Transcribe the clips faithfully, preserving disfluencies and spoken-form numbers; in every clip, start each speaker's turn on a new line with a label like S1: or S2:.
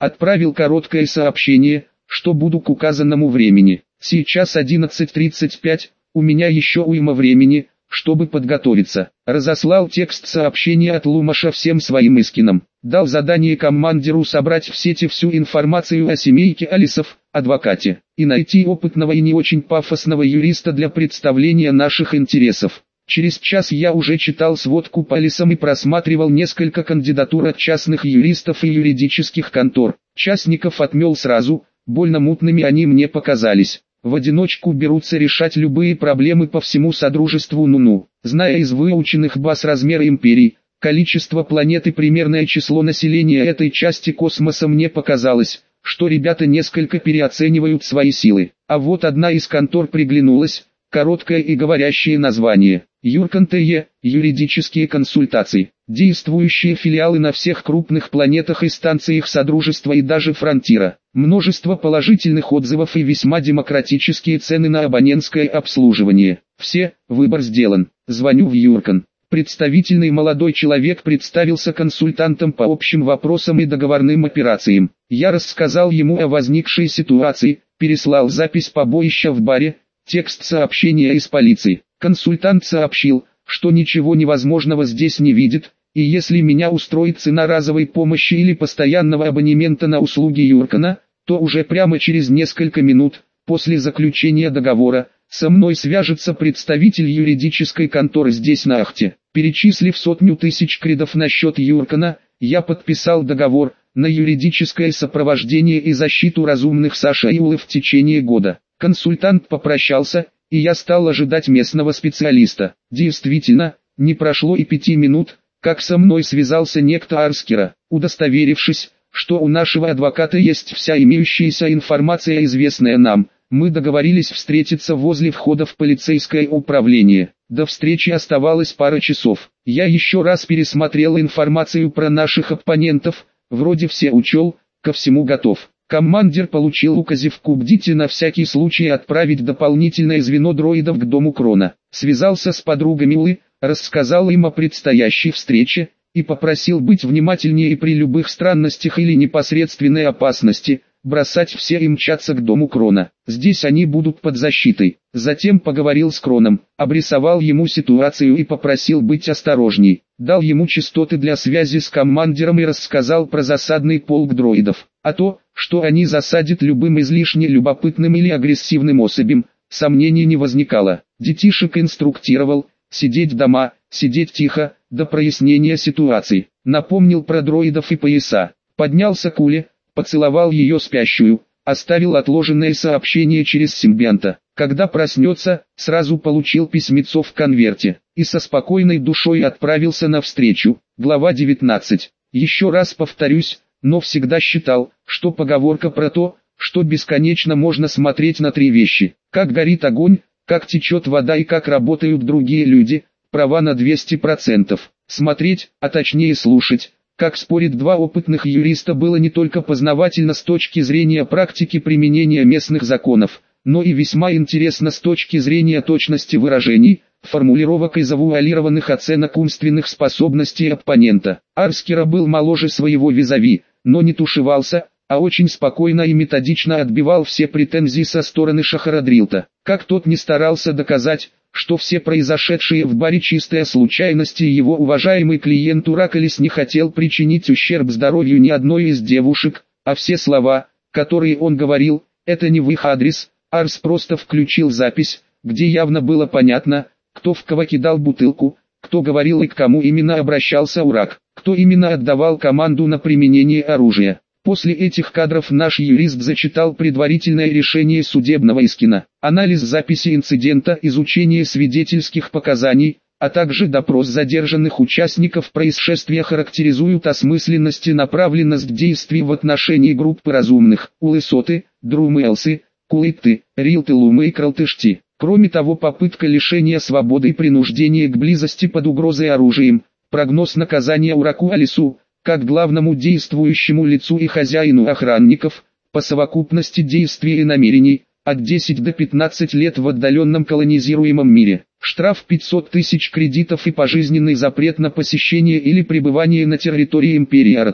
S1: Отправил короткое сообщение, что буду к указанному времени. Сейчас одиннадцать тридцать пять, у меня еще уйма времени, чтобы подготовиться. Разослал текст сообщения от Лумаша всем своим искинам. Дал задание командиру собрать в сети всю информацию о семейке Алисов, адвокате, и найти опытного и не очень пафосного юриста для представления наших интересов. Через час я уже читал сводку по Алисам и просматривал несколько кандидатур от частных юристов и юридических контор. Частников отмел сразу, больно мутными они мне показались. В одиночку берутся решать любые проблемы по всему Содружеству Ну-Ну. Зная из выученных баз размер империй, количество планет и примерное число населения этой части космоса, мне показалось, что ребята несколько переоценивают свои силы. А вот одна из контор приглянулась, короткое и говорящее название. Юркан ТЕ, юридические консультации. Действующие филиалы на всех крупных планетах и станциях Содружества и даже Фронтира. Множество положительных отзывов и весьма демократические цены на абонентское обслуживание. Все, выбор сделан. Звоню в Юркан. Представительный молодой человек представился консультантом по общим вопросам и договорным операциям. Я рассказал ему о возникшей ситуации, переслал запись побоища в баре, текст сообщения из полиции. Консультант сообщил, что ничего невозможного здесь не видит, и если меня устроит цена разовой помощи или постоянного абонемента на услуги Юркана, то уже прямо через несколько минут, после заключения договора, со мной свяжется представитель юридической конторы здесь на Ахте. Перечислив сотню тысяч кредов на счет Юркана, я подписал договор на юридическое сопровождение и защиту разумных Саша и Улы в течение года. Консультант попрощался, и я стал ожидать местного специалиста. Действительно, не прошло и пяти минут, как со мной связался некто Арскера. Удостоверившись, что у нашего адвоката есть вся имеющаяся информация, известная нам, мы договорились встретиться возле входа в полицейское управление. До встречи оставалось пара часов. Я еще раз пересмотрел информацию про наших оппонентов, вроде все учел, ко всему готов. Командир получил указивку «Бдите на всякий случай отправить дополнительное звено дроидов к дому Крона». Связался с подругами Улы, рассказал им о предстоящей встрече, и попросил быть внимательнее и при любых странностях или непосредственной опасности, бросать все и мчаться к дому Крона. Здесь они будут под защитой. Затем поговорил с Кроном, обрисовал ему ситуацию и попросил быть осторожней. Дал ему частоты для связи с командиром и рассказал про засадный полк дроидов. А то, что они засадят любым излишне любопытным или агрессивным особям, сомнений не возникало. Детишек инструктировал, сидеть дома, сидеть тихо, до прояснения ситуации. Напомнил про дроидов и пояса. Поднялся к Уле, поцеловал ее спящую, оставил отложенное сообщение через симбионта. Когда проснется, сразу получил письмецо в конверте, и со спокойной душой отправился навстречу. Глава девятнадцать. Еще раз повторюсь, но всегда считал, что поговорка про то, что бесконечно можно смотреть на три вещи: как горит огонь, как течет вода и как работают другие люди, права на двести процентов. Смотреть, а точнее слушать, как спорят два опытных юриста, было не только познавательно с точки зрения практики применения местных законов, но и весьма интересно с точки зрения точности выражений, формулировок и завуалированных оценок умственных способностей оппонента. Арскера был моложе своего визави, но не тушевался, а очень спокойно и методично отбивал все претензии со стороны Шахарадрилта. Как тот не старался доказать, что все произошедшие в баре чистая случайность, и его уважаемый клиент Уракалис не хотел причинить ущерб здоровью ни одной из девушек, а все слова, которые он говорил, это не в их адрес. Арс просто включил запись, где явно было понятно, кто в кого кидал бутылку, кто говорил и к кому именно обращался Урак, кто именно отдавал команду на применение оружия. После этих кадров наш юрист зачитал предварительное решение судебного искина, анализ записи инцидента, изучение свидетельских показаний, а также допрос задержанных участников происшествия характеризуют осмысленность и направленность действий в отношении группы разумных, Улысоты, Друмэлсы, Кулыпты, Рилтылумы и Кралтышти. Кроме того, попытка лишения свободы и принуждения к близости под угрозой оружием, прогноз наказания Ураку Алису, как главному действующему лицу и хозяину охранников, по совокупности действий и намерений, от десяти до пятнадцати лет в отдаленном колонизируемом мире, штраф пятьсот тысяч кредитов и пожизненный запрет на посещение или пребывание на территории империи Аратан.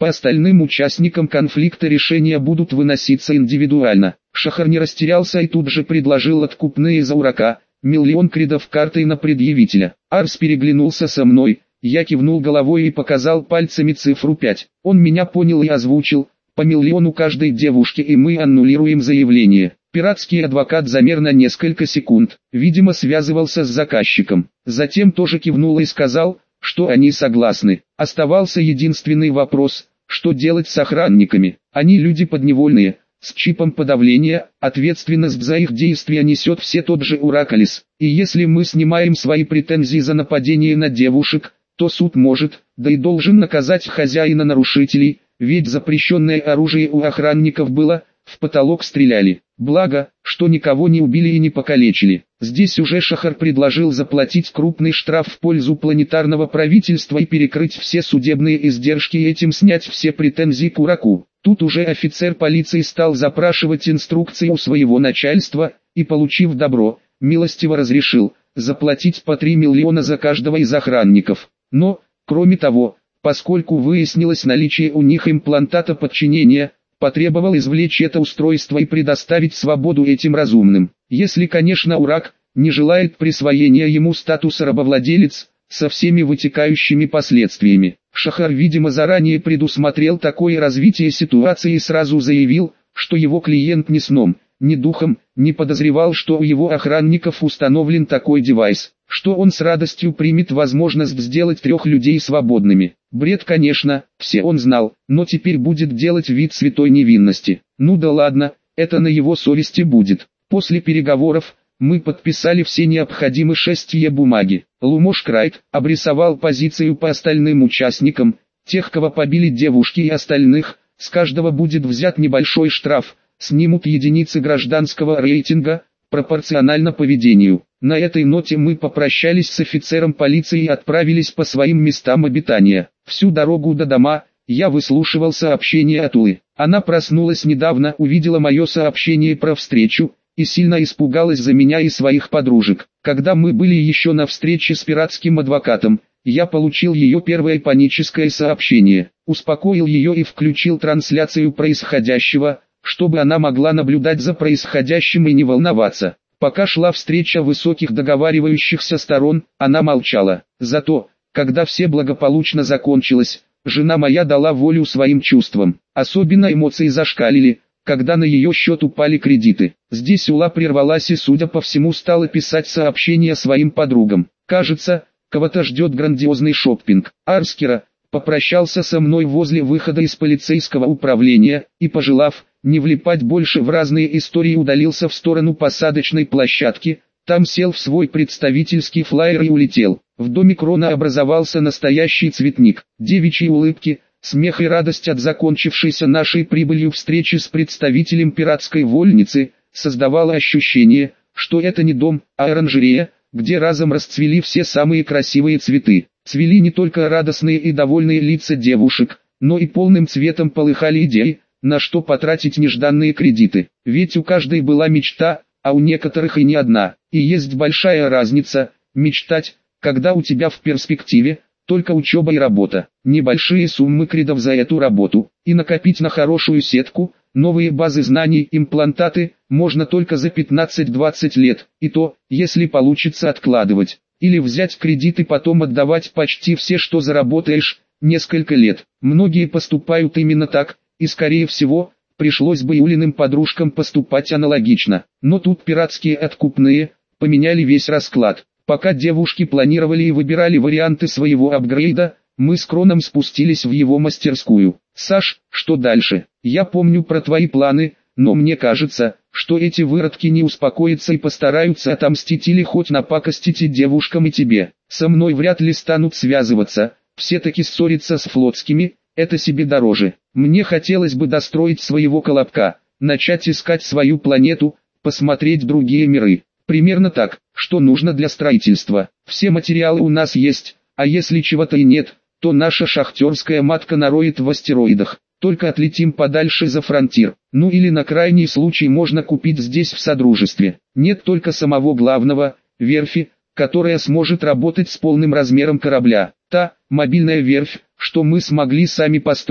S1: По остальным участникам конфликта решения будут выноситься индивидуально. Шахар не растерялся и тут же предложил откупные за урака, миллион кридов картой на предъявителя. Арс переглянулся со мной, я кивнул головой и показал пальцами цифру пять. Он меня понял и озвучил, по миллиону каждой девушке, и мы аннулируем заявление. Пиратский адвокат замер на несколько секунд, видимо связывался с заказчиком. Затем тоже кивнул и сказал, что они согласны. Оставался единственный вопрос, что делать с охранниками. Они люди подневольные, с чипом подавления, ответственность за их действия несет все тот же Уракалис. И если мы снимаем свои претензии за нападение на девушек, то суд может, да и должен наказать хозяина нарушителей, ведь запрещенное оружие у охранников было, в потолок стреляли. Благо, что никого не убили и не покалечили. Здесь уже Шахар предложил заплатить крупный штраф в пользу планетарного правительства и перекрыть все судебные издержки и этим снять все претензии к Ураку. Тут уже офицер полиции стал запрашивать инструкции у своего начальства, и, получив добро, милостиво разрешил заплатить по три миллиона за каждого из охранников. Но, кроме того, поскольку выяснилось наличие у них имплантата подчинения, потребовал извлечь это устройство и предоставить свободу этим разумным. Если, конечно, Урак не желает присвоения ему статуса рабовладелец, со всеми вытекающими последствиями. Шахар, видимо, заранее предусмотрел такое развитие ситуации и сразу заявил, что его клиент ни сном, ни духом не подозревал, что у его охранников установлен такой девайс, что он с радостью примет возможность сделать трех людей свободными. Бред, конечно, все он знал, но теперь будет делать вид святой невинности. Ну да ладно, это на его совести будет. После переговоров мы подписали все необходимые шестье бумаги. Лумош Крайт обрисовал позицию по остальным участникам, тех, кого побили девушки, и остальных, с каждого будет взят небольшой штраф, снимут единицы гражданского рейтинга, пропорционально поведению. На этой ноте мы попрощались с офицером полиции и отправились по своим местам обитания. Всю дорогу до дома я выслушивал сообщение от Улы. Она проснулась недавно, увидела мое сообщение про встречу и сильно испугалась за меня и своих подружек. Когда мы были еще на встрече с пиратским адвокатом, я получил ее первое паническое сообщение, успокоил ее и включил трансляцию происходящего, чтобы она могла наблюдать за происходящим и не волноваться. Пока шла встреча высоких договаривающихся сторон, она молчала. Зато, когда все благополучно закончилось, жена моя дала волю своим чувствам. Особенно эмоции зашкалили, когда на ее счет упали кредиты. Здесь Ула прервалась и, судя по всему, стала писать сообщения своим подругам. Кажется, кого-то ждет грандиозный шоппинг. Арскера попрощался со мной возле выхода из полицейского управления и, пожелав не влипать больше в разные истории, удалился в сторону посадочной площадки. Там сел в свой представительский флайер и улетел. В доме Крона образовался настоящий цветник. Девичьи улыбки, смех и радость от закончившейся нашей прибылью встречи с представителем пиратской вольницы создавало ощущение, что это не дом, а оранжерея, где разом расцвели все самые красивые цветы. Цвели не только радостные и довольные лица девушек, но и полным цветом полыхали идеи, на что потратить нежданные кредиты. Ведь у каждой была мечта, а у некоторых и не одна. И есть большая разница – мечтать, когда у тебя в перспективе только учеба и работа, небольшие суммы кредов за эту работу, и накопить на хорошую сетку, новые базы знаний, имплантаты, можно только за пятнадцать-двадцать лет, и то, если получится откладывать, или взять кредит и потом отдавать почти все, что заработаешь, несколько лет. Многие поступают именно так, и скорее всего, пришлось бы Юлиным подружкам поступать аналогично. Но тут пиратские откупные поменяли весь расклад. Пока девушки планировали и выбирали варианты своего апгрейда, мы с Кроном спустились в его мастерскую. «Саш, что дальше? Я помню про твои планы, но мне кажется, что эти выродки не успокоятся и постараются отомстить или хоть напакостить и девушкам, и тебе. Со мной вряд ли станут связываться, все-таки ссориться с флотскими, это себе дороже. Мне хотелось бы достроить своего колобка, начать искать свою планету, посмотреть другие миры. Примерно так, что нужно для строительства. Все материалы у нас есть, а если чего-то и нет, то наша шахтерская матка нароет в астероидах. Только отлетим подальше за фронтир. Ну или на крайний случай можно купить здесь в Содружестве. Нет только самого главного, верфи, которая сможет работать с полным размером корабля. Та, мобильная верфь, что мы смогли сами построить,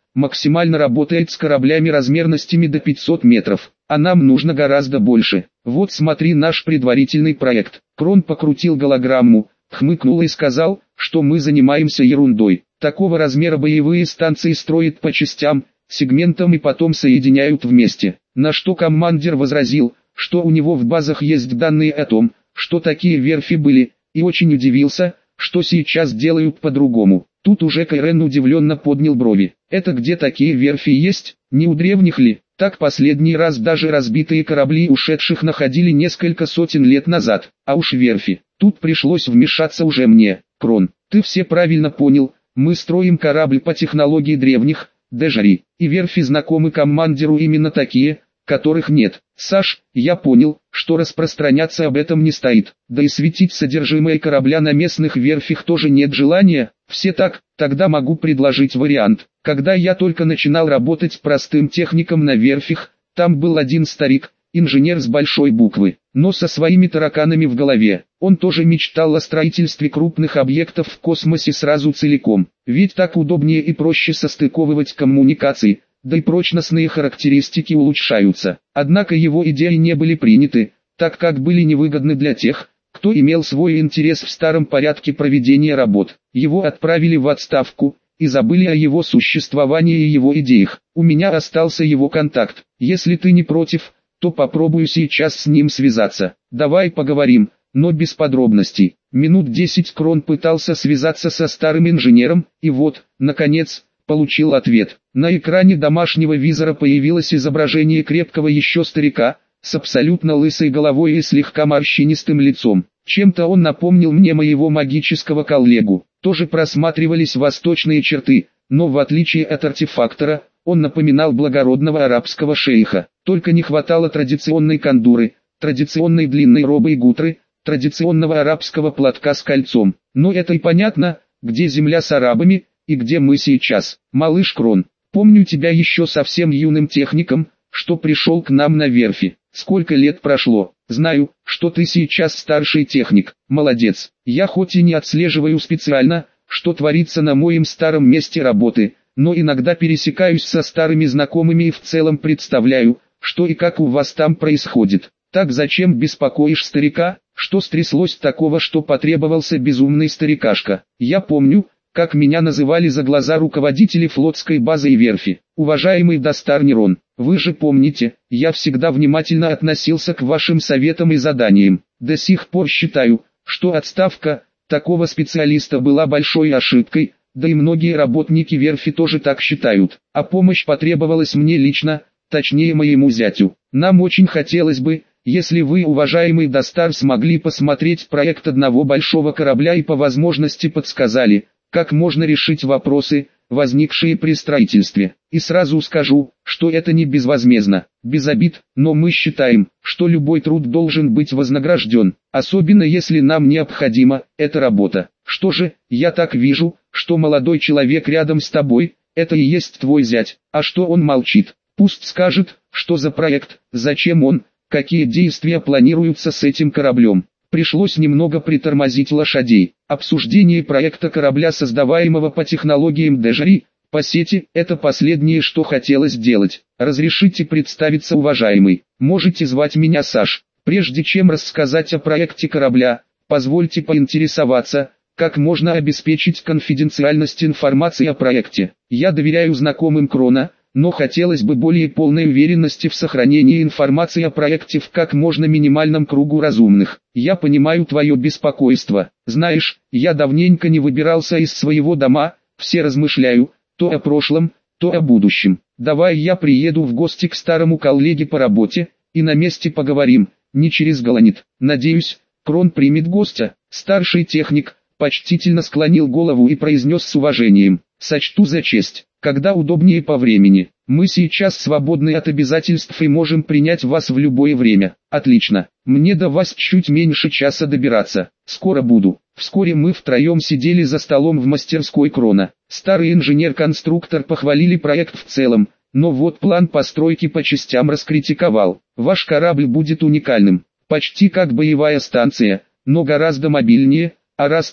S1: максимально работает с кораблями размерностями до пятисот метров, а нам нужно гораздо больше. Вот смотри наш предварительный проект. Крон покрутил голограмму, хмыкнул и сказал, что мы занимаемся ерундой. Такого размера боевые станции строят по частям, сегментам и потом соединяют вместе. На что командир возразил, что у него в базах есть данные о том, что такие верфи были, и очень удивился, что сейчас делают по-другому. Тут уже Кайрен удивленно поднял брови. Это где такие верфи есть, не у древних ли? Так последний раз даже разбитые корабли ушедших находили несколько сотен лет назад, а уж верфи. Тут пришлось вмешаться уже мне. Крон, ты все правильно понял, мы строим корабль по технологии древних, Дежари, и верфи знакомы командиру именно такие, которых нет. Саш, я понял, что распространяться об этом не стоит, да и светить содержимое корабля на местных верфях тоже нет желания. Все так, тогда могу предложить вариант. Когда я только начинал работать простым техником на верфях, там был один старик, инженер с большой буквы, но со своими тараканами в голове. Он тоже мечтал о строительстве крупных объектов в космосе сразу целиком, ведь так удобнее и проще состыковывать коммуникации, да и прочностные характеристики улучшаются. Однако его идеи не были приняты, так как были невыгодны для тех, кто имел свой интерес в старом порядке проведения работ. Его отправили в отставку, и забыли о его существовании и его идеях. У меня остался его контакт. Если ты не против, то попробую сейчас с ним связаться. Давай поговорим, но без подробностей. Минут десять Крон пытался связаться со старым инженером, и вот, наконец, получил ответ. На экране домашнего визора появилось изображение крепкого еще старика, с абсолютно лысой головой и слегка морщинистым лицом. Чем-то он напомнил мне моего магического коллегу. Тоже просматривались восточные черты, но в отличие от артефактора, он напоминал благородного арабского шейха. Только не хватало традиционной кандуры, традиционной длинной робы и гутры, традиционного арабского платка с кольцом. Но это и понятно, где земля с арабами, и где мы сейчас. Малыш Крон, помню тебя еще совсем юным техником, что пришел к нам на верфи. Сколько лет прошло? Знаю, что ты сейчас старший техник. Молодец. Я хоть и не отслеживаю специально, что творится на моем старом месте работы, но иногда пересекаюсь со старыми знакомыми и в целом представляю, что и как у вас там происходит. Так зачем беспокоишь старика? Что стряслось такого, что потребовался безумный старикашка? Я помню, как меня называли за глаза руководители флотской базы и верфи. Уважаемый Достар Нерон, вы же помните, я всегда внимательно относился к вашим советам и заданиям. До сих пор считаю, что отставка такого специалиста была большой ошибкой, да и многие работники верфи тоже так считают. А помощь потребовалась мне лично, точнее моему зятю. Нам очень хотелось бы, если вы, уважаемый Достар, смогли посмотреть проект одного большого корабля и по возможности подсказали, как можно решить вопросы, возникшие при строительстве. И сразу скажу, что это не безвозмездно, без обид, но мы считаем, что любой труд должен быть вознагражден, особенно если нам необходима эта работа. Что же, я так вижу, что молодой человек рядом с тобой, это и есть твой зять, а что он молчит? Пусть скажет, что за проект, зачем он, какие действия планируются с этим кораблем. Пришлось немного притормозить лошадей. Обсуждение проекта корабля, создаваемого по технологиям Дежари, по сети, это последнее, что хотелось сделать. Разрешите представиться, уважаемый. Можете звать меня Саш. Прежде чем рассказать о проекте корабля, позвольте поинтересоваться, как можно обеспечить конфиденциальность информации о проекте. Я доверяю знакомым Крона, но хотелось бы более полной уверенности в сохранении информации о проекте в как можно минимальном кругу разумных. Я понимаю твое беспокойство. Знаешь, я давненько не выбирался из своего дома, все размышляю, то о прошлом, то о будущем. Давай я приеду в гости к старому коллеге по работе, и на месте поговорим, не через Галанит. Надеюсь, Крон примет гостя. Старший техник почтительно склонил голову и произнес с уважением: «Сочту за честь, когда удобнее по времени. Мы сейчас свободны от обязательств и можем принять вас в любое время». «Отлично, мне до вас чуть меньше часа добираться, скоро буду». Вскоре мы втроем сидели за столом в мастерской Крона. Старый инженер-конструктор похвалили проект в целом, но вот план постройки по частям раскритиковал. «Ваш корабль будет уникальным, почти как боевая станция, но гораздо мобильнее. А раз так,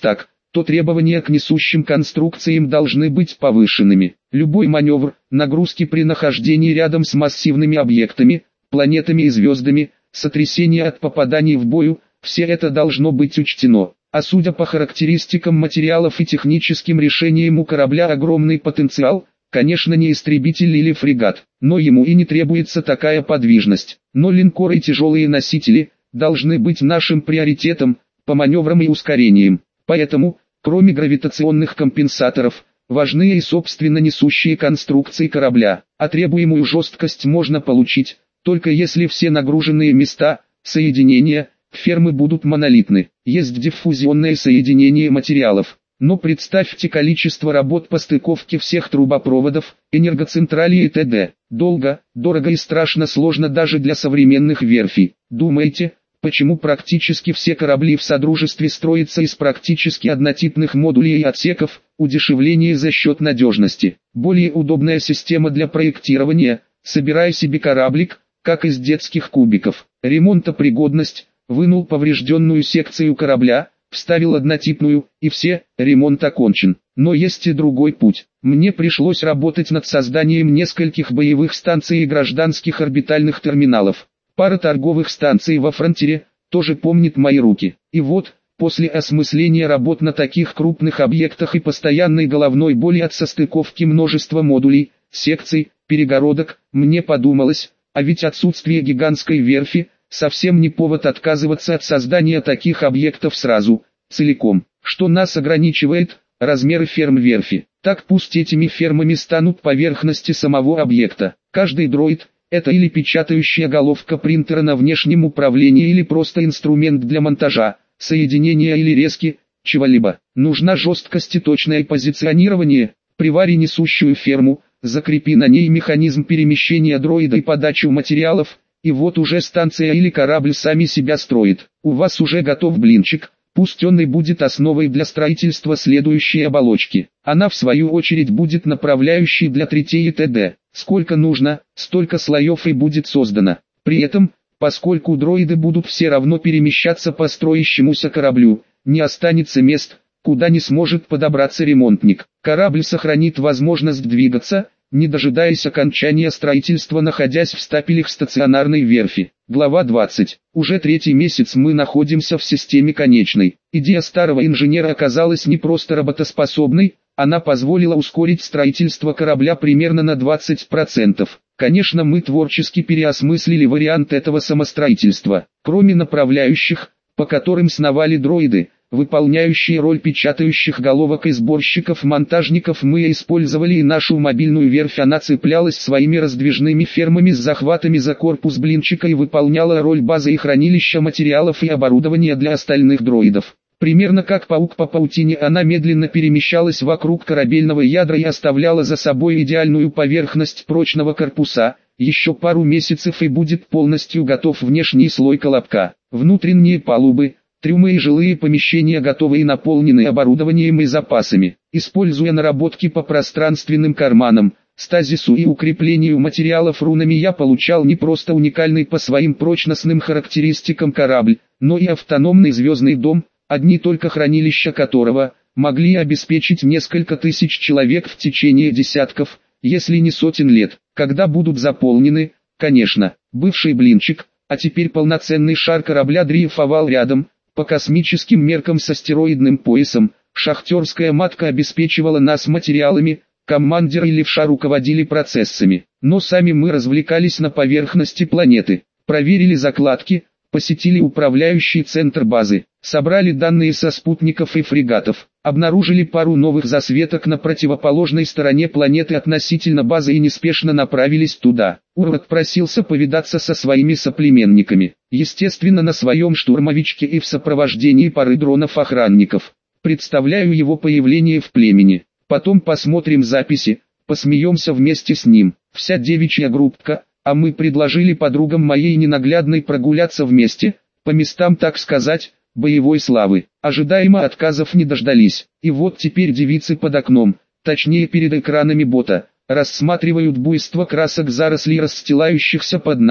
S1: то требования к несущим конструкциям должны быть повышенными. Любой маневр, нагрузки при нахождении рядом с массивными объектами, планетами и звездами, сотрясения от попаданий в бою, все это должно быть учтено. А судя по характеристикам материалов и техническим решениям у корабля огромный потенциал, конечно не истребитель или фрегат, но ему и не требуется такая подвижность. Но линкоры и тяжелые носители должны быть нашим приоритетом по маневрам и ускорениям. Поэтому, кроме гравитационных компенсаторов, важны и собственно несущие конструкции корабля, а требуемую жесткость можно получить, только если все нагруженные места, соединения, фермы будут монолитны. Есть диффузионное соединение материалов, но представьте количество работ по стыковке всех трубопроводов, энергоцентралей и т.д. Долго, дорого и страшно сложно даже для современных верфей. Думаете, почему практически все корабли в Содружестве строятся из практически однотипных модулей и отсеков? Удешевление за счет надежности. Более удобная система для проектирования. Собирай себе кораблик, как из детских кубиков. Ремонтопригодность. Вынул поврежденную секцию корабля, вставил однотипную, и все, ремонт окончен. Но есть и другой путь. Мне пришлось работать над созданием нескольких боевых станций и гражданских орбитальных терминалов. Пара торговых станций во фронтире тоже помнит мои руки. И вот, после осмысления работ на таких крупных объектах и постоянной головной боли от состыковки множества модулей, секций, перегородок, мне подумалось, а ведь отсутствие гигантской верфи совсем не повод отказываться от создания таких объектов сразу, целиком. Что нас ограничивает? Размеры ферм верфи. Так пусть этими фермами станут поверхности самого объекта. Каждый дроид – это или печатающая головка принтера на внешнем управлении, или просто инструмент для монтажа, соединения или резки, чего-либо. Нужна жесткость и точное позиционирование. Привари несущую ферму, закрепи на ней механизм перемещения дроида и подачу материалов, и вот уже станция или корабль сами себя строит. У вас уже готов блинчик, пусть он и будет основой для строительства следующей оболочки. Она в свою очередь будет направляющей для третей и т.д. Сколько нужно, столько слоев и будет создано. При этом, поскольку дроиды будут все равно перемещаться по строящемуся кораблю, не останется мест, куда не сможет подобраться ремонтник. Корабль сохранит возможность двигаться, не дожидаясь окончания строительства, находясь в стапелях стационарной верфи. Глава двадцать. Уже третий месяц мы находимся в системе конечной. Идея старого инженера оказалась не просто работоспособной, она позволила ускорить строительство корабля примерно на двадцать процентов. Конечно, мы творчески переосмыслили вариант этого самостроительства. Кроме направляющих, по которым сновали дроиды, выполняющие роль печатающих головок и сборщиков-монтажников, мы использовали и нашу мобильную верфь. Она цеплялась своими раздвижными фермами с захватами за корпус блинчика и выполняла роль базы и хранилища материалов и оборудования для остальных дроидов. Примерно как паук по паутине, она медленно перемещалась вокруг корабельного ядра и оставляла за собой идеальную поверхность прочного корпуса. Еще пару месяцев и будет полностью готов внешний слой колобка. Внутренние палубы, трюмы и жилые помещения готовы и наполнены оборудованием и запасами. Используя наработки по пространственным карманам, стазису и укреплению материалов рунами, я получал не просто уникальный по своим прочностным характеристикам корабль, но и автономный звездный дом, одни только хранилища которого могли обеспечить несколько тысяч человек в течение десятков, если не сотен лет. Когда будут заполнены, конечно, бывший блинчик, а теперь полноценный шар корабля дрейфовал рядом. По космическим меркам с астероидным поясом, шахтерская матка обеспечивала нас материалами, командир и левша руководили процессами. Но сами мы развлекались на поверхности планеты, проверили закладки, посетили управляющий центр базы, собрали данные со спутников и фрегатов, обнаружили пару новых засветок на противоположной стороне планеты относительно базы и неспешно направились туда. Урод просился повидаться со своими соплеменниками, естественно на своем штурмовичке и в сопровождении пары дронов-охранников. Представляю его появление в племени, потом посмотрим записи, посмеемся вместе с ним. Вся девичья группка, а мы предложили подругам моей ненаглядной прогуляться вместе, по местам, так сказать, боевой славы. Ожидаемо отказов не дождались, и вот теперь девицы под окном, точнее перед экранами бота, рассматривают буйство красок зарослей, расстилающихся под нами.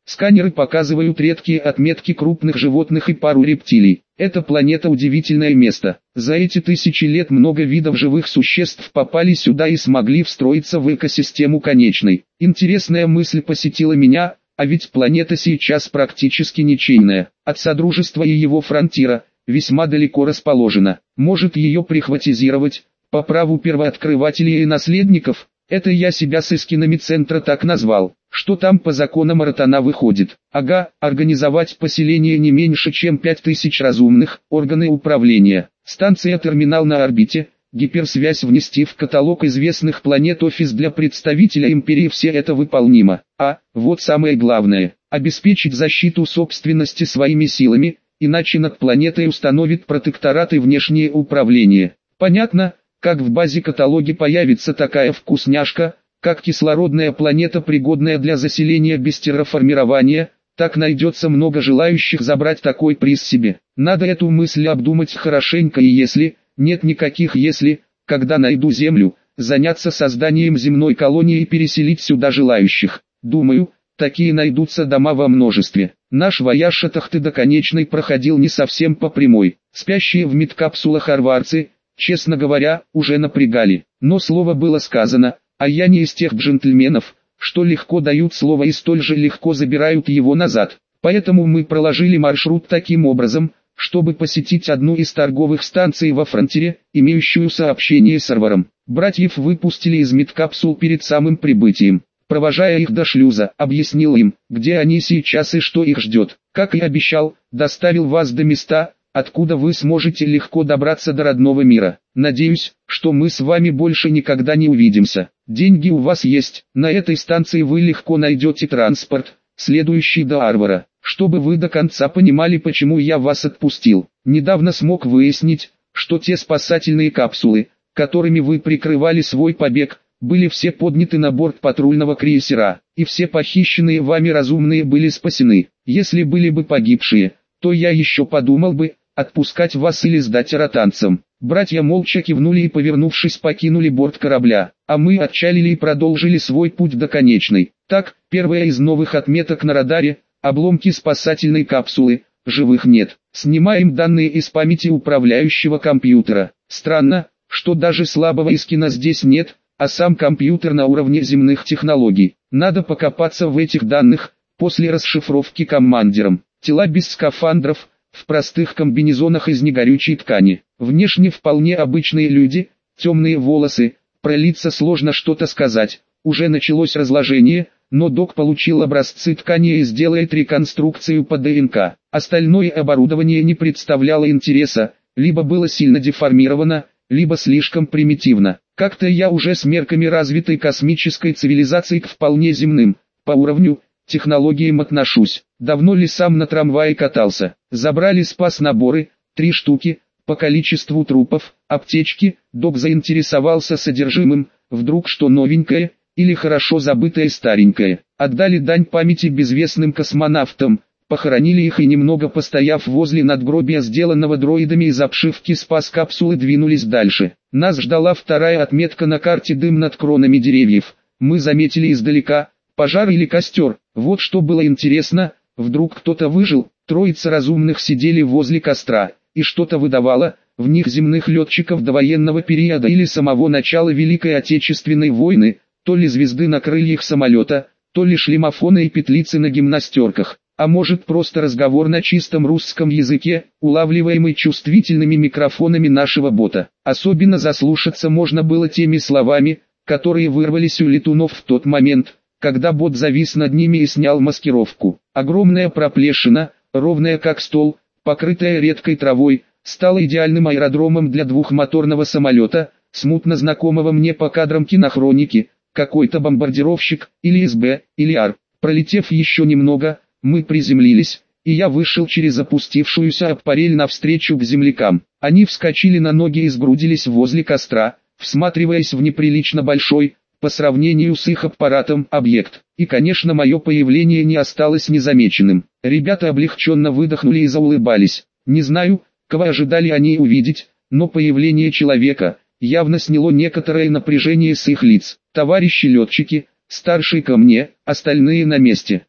S1: Сканеры показывают редкие отметки крупных животных и пару рептилий. Эта планета удивительное место. За эти тысячи лет много видов живых существ попали сюда и смогли встроиться в экосистему конечной. Интересная мысль посетила меня, а ведь планета сейчас практически ничейная. От Содружества и его фронтира весьма далеко расположена. Может ее прихватизировать, по праву первооткрывателей и наследников? Это я себя с эскинами центра так назвал. Что там по законам Аратана выходит? Ага, организовать поселение не меньше чем пять тысяч разумных, органы управления, станция-терминал на орбите, гиперсвязь внести в каталог известных планет, офис для представителя империи, все это выполнимо. А, вот самое главное, обеспечить защиту собственности своими силами, иначе над планетой установит протекторат и внешнее управление. Понятно, как в базе каталоге появится такая вкусняшка, как кислородная планета, пригодная для заселения без терраформирования, так найдется много желающих забрать такой приз себе. Надо эту мысль обдумать хорошенько, и если, нет никаких если, когда найду Землю, заняться созданием земной колонии и переселить сюда желающих. Думаю, такие найдутся дома во множестве. Наш вояж от Ахты до конечной проходил не совсем по прямой. Спящие в медкапсулах арварцы, честно говоря, уже напрягали. Но слово было сказано, а я не из тех джентльменов, что легко дают слово и столь же легко забирают его назад. Поэтому мы проложили маршрут таким образом, чтобы посетить одну из торговых станций во фронтире, имеющую сообщение с сервером. Братьев выпустили из медкапсул перед самым прибытием. Провожая их до шлюза, объяснил им, где они сейчас и что их ждет. Как и обещал, доставил вас до места, откуда вы сможете легко добраться до родного мира. Надеюсь, что мы с вами больше никогда не увидимся. Деньги у вас есть, на этой станции вы легко найдете транспорт, следующий до Арвара. Чтобы вы до конца понимали, почему я вас отпустил. Недавно смог выяснить, что те спасательные капсулы, которыми вы прикрывали свой побег, были все подняты на борт патрульного крейсера, и все похищенные вами разумные были спасены. Если были бы погибшие, то я еще подумал бы, отпускать вас или сдать аратанцам. Братья молча кивнули и, повернувшись, покинули борт корабля, а мы отчалили и продолжили свой путь до конечной. Так, первая из новых отметок на радаре, обломки спасательной капсулы, живых нет. Снимаем данные из памяти управляющего компьютера. Странно, что даже слабого эскина здесь нет, а сам компьютер на уровне земных технологий. Надо покопаться в этих данных, после расшифровки командиром. Тела без скафандров, в простых комбинезонах из негорючей ткани. Внешне вполне обычные люди, темные волосы, про лица сложно что-то сказать. Уже началось разложение, но док получил образцы ткани и сделает реконструкцию по ДНК. Остальное оборудование не представляло интереса, либо было сильно деформировано, либо слишком примитивно. Как-то я уже с мерками развитой космической цивилизации к вполне земным, по уровню, технологиям отношусь. Давно ли сам на трамвае катался? Забрали спас-наборы, три штуки, по количеству трупов, аптечки. Док заинтересовался содержимым, вдруг что новенькое, или хорошо забытое старенькое. Отдали дань памяти безвестным космонавтам, похоронили их и, немного постояв возле надгробия, сделанного дроидами из обшивки спас-капсулы, двинулись дальше. Нас ждала вторая отметка на карте: дым над кронами деревьев. Мы заметили издалека, пожар или костер. Вот что было интересно, вдруг кто-то выжил. Троица разумных сидели возле костра, и что-то выдавало в них земных летчиков довоенного периода или самого начала Великой Отечественной войны, то ли звезды на крыльях самолета, то ли шлемофоны и петлицы на гимнастерках, а может просто разговор на чистом русском языке, улавливаемый чувствительными микрофонами нашего бота. Особенно заслушаться можно было теми словами, которые вырвались у летунов в тот момент, когда бот завис над ними и снял маскировку. Огромная проплешина, ровная как стол, покрытая редкой травой, стала идеальным аэродромом для двухмоторного самолета, смутно знакомого мне по кадрам кинохроники, какой-то бомбардировщик, или СБ, или Ар. Пролетев еще немного, мы приземлились, и я вышел через опустившуюся аппарель навстречу к землякам. Они вскочили на ноги и сгрудились возле костра, всматриваясь в неприлично большой, по сравнению с их аппаратом, объект. И, конечно, мое появление не осталось незамеченным. Ребята облегченно выдохнули и заулыбались. Не знаю, кого ожидали они увидеть, но появление человека явно сняло некоторое напряжение с их лиц. Товарищи летчики, старший ко мне, остальные на месте.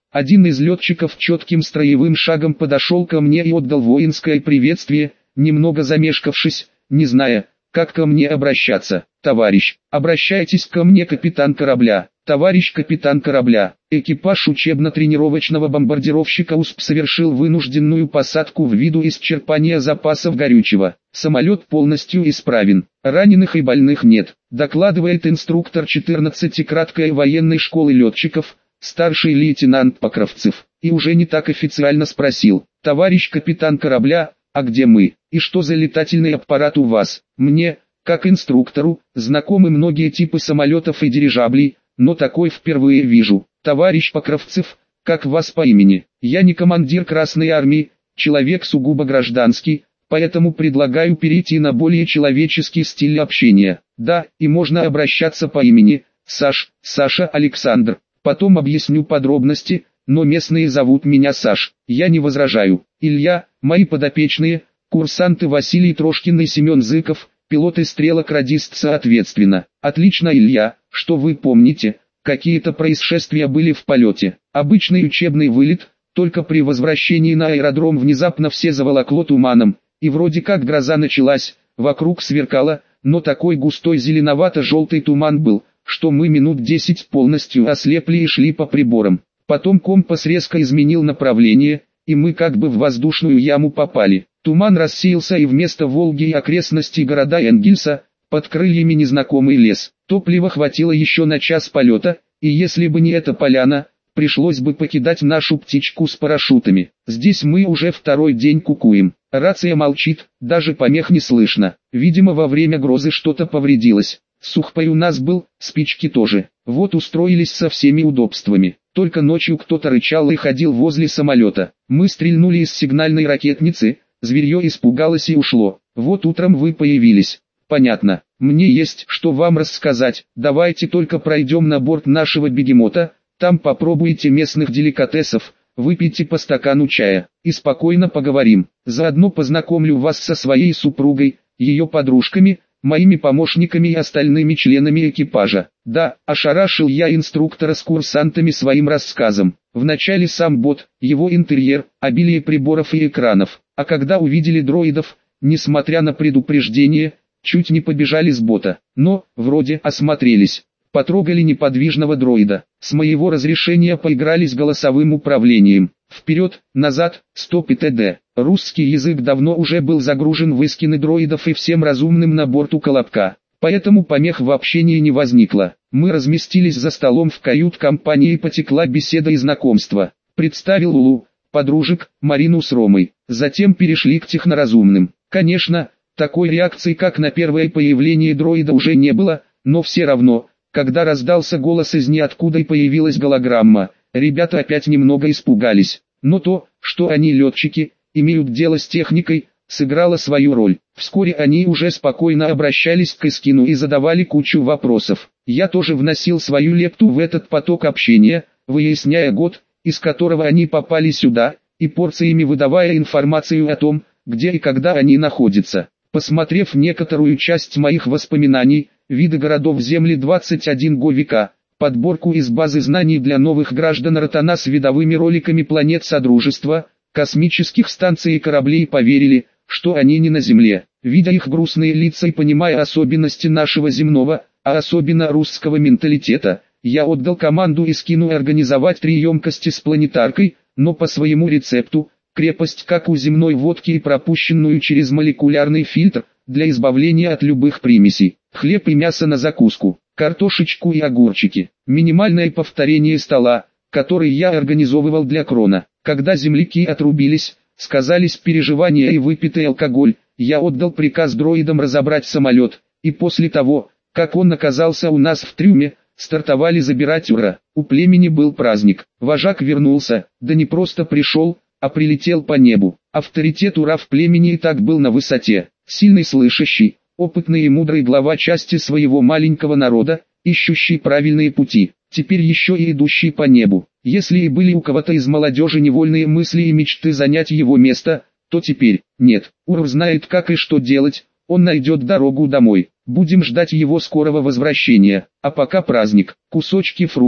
S1: Один из летчиков четким строевым шагом подошел ко мне и отдал воинское приветствие, немного замешкавшись, не зная, как ко мне обращаться. Товарищ, обращайтесь ко мне, капитан корабля. Товарищ капитан корабля. Экипаж учебно-тренировочного бомбардировщика УСП совершил вынужденную посадку ввиду исчерпания запасов горючего. Самолет полностью исправен. Раненых и больных нет, докладывает инструктор четырнадцатикратной военной школы летчиков, старший лейтенант Покровцев. И уже не так официально спросил: товарищ капитан корабля, а где мы, и что за летательный аппарат у вас? Мне, как инструктору, знакомы многие типы самолетов и дирижаблей, но такой впервые вижу. Товарищ Покровцев, как вас по имени? Я не командир Красной Армии, человек сугубо гражданский, поэтому предлагаю перейти на более человеческий стиль общения. Да, и можно обращаться по имени, Саш, Саша Александр. Потом объясню подробности, но местные зовут меня Саш. Я не возражаю. Илья, мои подопечные, курсанты Василий Трошкин и Семен Зыков, пилоты стрелок-радист соответственно. Отлично, Илья, что вы помните? Какие-то происшествия были в полете. Обычный учебный вылет, только при возвращении на аэродром внезапно все заволокло туманом, и вроде как гроза началась, вокруг сверкало, но такой густой зеленовато-желтый туман был, что мы минут десять полностью ослепли и шли по приборам. Потом компас резко изменил направление, и мы как бы в воздушную яму попали. Туман рассеялся, и вместо Волги и окрестностей города Энгельса, под крыльями незнакомый лес. Топлива хватило еще на час полета, и если бы не эта поляна, пришлось бы покидать нашу птичку с парашютами. Здесь мы уже второй день кукуем. Рация молчит, даже помех не слышно. Видимо, во время грозы что-то повредилось. Сухпай у нас был, спички тоже. Вот устроились со всеми удобствами. Только ночью кто-то рычал и ходил возле самолета. Мы стрельнули из сигнальной ракетницы, зверье испугалось и ушло. Вот утром вы появились. Понятно. Мне есть что вам рассказать. Давайте только пройдем на борт нашего бегемота, там попробуйте местных деликатесов, выпейте по стакану чая, и спокойно поговорим. Заодно познакомлю вас со своей супругой, ее подружками, моими помощниками и остальными членами экипажа. Да, ошарашил я инструктора с курсантами своим рассказом. Вначале сам бот, его интерьер, обилие приборов и экранов, а когда увидели дроидов, несмотря на предупреждение, чуть не побежали с бота, но, вроде, осмотрелись. Потрогали неподвижного дроида. С моего разрешения поиграли с голосовым управлением. Вперед, назад, стоп и т.д. Русский язык давно уже был загружен в искины дроидов и всем разумным на борту Колобка. Поэтому помех в общении не возникло. Мы разместились за столом в кают-компании, и потекла беседа и знакомство. Представил Лулу, подружек, Марину с Ромой. Затем перешли к техноразумным. Конечно, такой реакции, как на первое появление дроида, уже не было, но все равно, когда раздался голос из ниоткуда и появилась голограмма, ребята опять немного испугались. Но то, что они летчики, имеют дело с техникой, сыграло свою роль. Вскоре они уже спокойно обращались к Искину и задавали кучу вопросов. Я тоже вносил свою лепту в этот поток общения, выясняя год, из которого они попали сюда, и порциями выдавая информацию о том, где и когда они находятся. Посмотрев некоторую часть моих воспоминаний, виды городов Земли двадцать один века, подборку из базы знаний для новых граждан Ротана с видовыми роликами планет Содружества, космических станций и кораблей, поверили, что они не на Земле. Видя их грустные лица и понимая особенности нашего земного, а особенно русского менталитета, я отдал команду Искину организовать три емкости с планетаркой, но по своему рецепту, крепость как у земной водки и пропущенную через молекулярный фильтр, для избавления от любых примесей, хлеб и мясо на закуску, картошечку и огурчики, минимальное повторение стола, который я организовывал для Крона. Когда земляки отрубились, сказались переживания и выпитый алкоголь, я отдал приказ дроидам разобрать самолет, и после того, как он оказался у нас в трюме, стартовали забирать ура. У племени был праздник, вожак вернулся, да не просто пришел, а прилетел по небу. Авторитет ура в племени и так был на высоте. Сильный слышащий, опытный и мудрый глава части своего маленького народа, ищущий правильные пути, теперь еще и идущий по небу. Если и были у кого-то из молодежи невольные мысли и мечты занять его место, то теперь нет. Ур знает, как и что делать, он найдет дорогу домой. Будем ждать его скорого возвращения. А пока праздник, кусочки фруктов,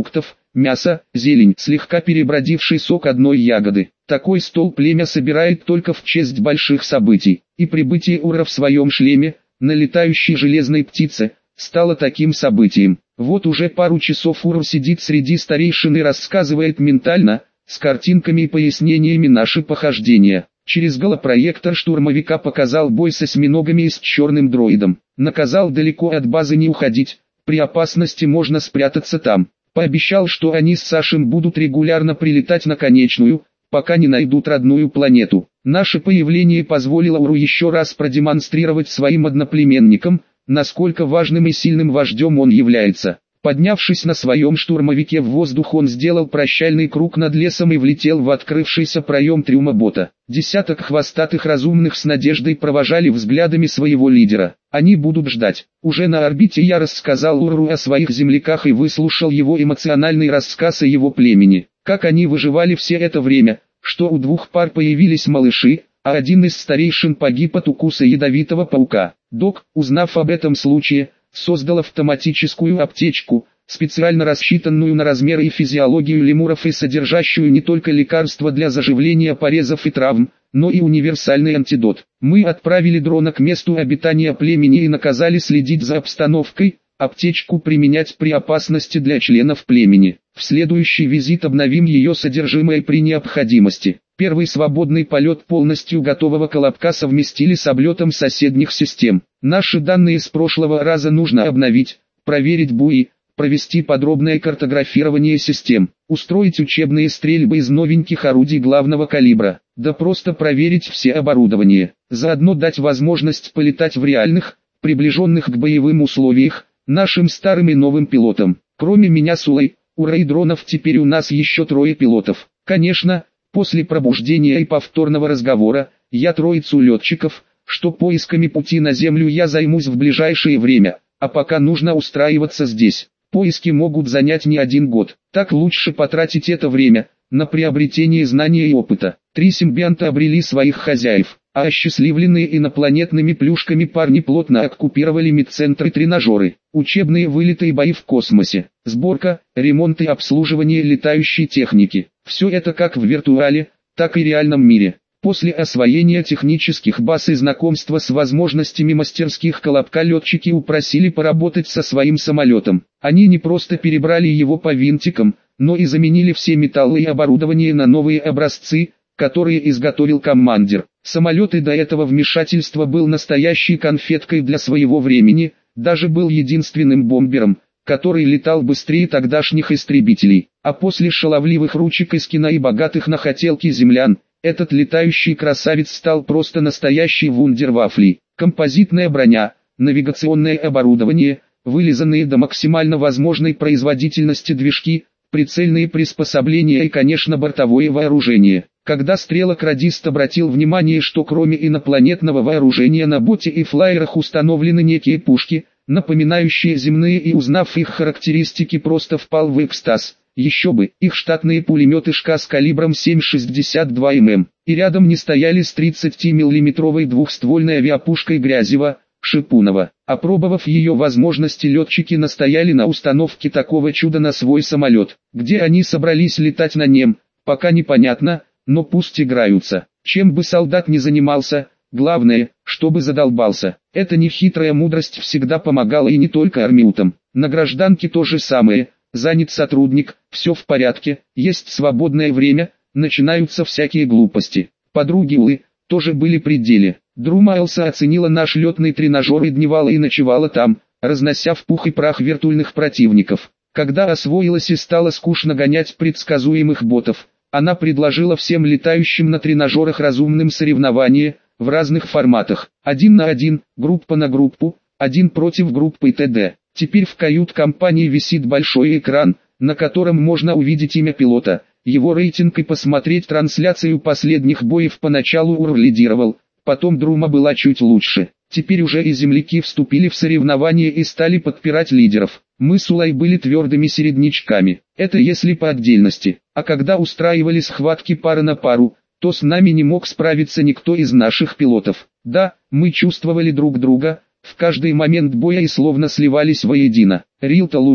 S1: мясо, зелень, слегка перебродивший сок одной ягоды. Такой стол племя собирает только в честь больших событий, и прибытие Ура в своем шлеме, на летающей железной птице, стало таким событием. Вот уже пару часов Ур сидит среди старейшин и рассказывает ментально, с картинками и пояснениями наши похождения. Через голопроектор штурмовика показал бой с осьминогами и с черным дроидом. Наказал далеко от базы не уходить, при опасности можно спрятаться там. Пообещал, что они с Сашем будут регулярно прилетать на конечную, пока не найдут родную планету. Наше появление позволило Уру еще раз продемонстрировать своим одноплеменникам, насколько важным и сильным вождем он является. Поднявшись на своем штурмовике в воздух, он сделал прощальный круг над лесом и влетел в открывшийся проем трюма бота. Десяток хвостатых разумных с надеждой провожали взглядами своего лидера. Они будут ждать. Уже на орбите я рассказал Уру о своих земляках и выслушал его эмоциональный рассказ о его племени. Как они выживали все это время, что у двух пар появились малыши, а один из старейшин погиб от укуса ядовитого паука. Док, узнав об этом случае, создал автоматическую аптечку, специально рассчитанную на размеры и физиологию лемуров и содержащую не только лекарства для заживления порезов и травм, но и универсальный антидот. Мы отправили дрона к месту обитания племени и наказали следить за обстановкой, аптечку применять при опасности для членов племени. В следующий визит обновим ее содержимое при необходимости. Первый свободный полет полностью готового колобка совместили с облетом соседних систем. Наши данные с прошлого раза нужно обновить, проверить буи, провести подробное картографирование систем, устроить учебные стрельбы из новеньких орудий главного калибра, да просто проверить все оборудование. Заодно дать возможность полетать в реальных, приближенных к боевым условиях, нашим старым и новым пилотам. Кроме меня с Улой, Ура и дронов теперь у нас еще трое пилотов. Конечно, после пробуждения и повторного разговора, я троицу летчиков, что поисками пути на Землю я займусь в ближайшее время, а пока нужно устраиваться здесь. Поиски могут занять не один год, так лучше потратить это время на приобретение знаний и опыта. Три симбионта обрели своих хозяев, а осчастливленные инопланетными плюшками парни плотно оккупировали медцентры и тренажеры, учебные вылеты и бои в космосе, сборка, ремонт и обслуживание летающей техники. Все это как в виртуале, так и реальном мире. После освоения технических баз и знакомства с возможностями мастерских колобка летчики упросили поработать со своим самолетом. Они не просто перебрали его по винтикам, но и заменили все металлы и оборудование на новые образцы, которые изготовил командир. Самолет и до этого вмешательства был настоящей конфеткой для своего времени, даже был единственным бомбером, который летал быстрее тогдашних истребителей. А после шаловливых ручек из кино и богатых на хотелки землян, этот летающий красавец стал просто настоящей вундервафлей. Композитная броня, навигационное оборудование, вылизанные до максимально возможной производительности движки, прицельные приспособления и, конечно, бортовое вооружение. Когда стрелок-радист обратил внимание, что кроме инопланетного вооружения на боте и флайерах установлены некие пушки, напоминающие земные, и узнав их характеристики, просто впал в экстаз. Еще бы, их штатные пулеметы ШК с калибром семь шестьдесят два миллиметра, и рядом не стояли с тридцатимиллиметровой двухствольной авиапушкой Грязева, Шипунова. Опробовав ее возможности, летчики настояли на установке такого чуда на свой самолет. Где они собрались летать на нем, пока непонятно, но пусть играются. Чем бы солдат ни занимался, главное, чтобы задолбался. Эта нехитрая мудрость всегда помогала и не только армиутам. На гражданке то же самое. Занят сотрудник, все в порядке, есть свободное время, начинаются всякие глупости. Подруги Улы тоже были при деле. Друма Элса оценила наш летный тренажер и дневала и ночевала там, разнося в пух и прах виртуальных противников. Когда освоилась и стало скучно гонять предсказуемых ботов, она предложила всем летающим на тренажерах разумным соревнования, в разных форматах. Один на один, группа на группу, один против группы и т.д. Теперь в кают-компании висит большой экран, на котором можно увидеть имя пилота, его рейтинг и посмотреть трансляцию последних боев. Поначалу Ур лидировал, потом Друма была чуть лучше. Теперь уже и земляки вступили в соревнования и стали подпирать лидеров. Мы с Улай были твердыми середнячками, это если по отдельности. А когда устраивали схватки пара на пару, то с нами не мог справиться никто из наших пилотов. Да, мы чувствовали друг друга в каждый момент боя и словно сливались воедино. Рилта Лума,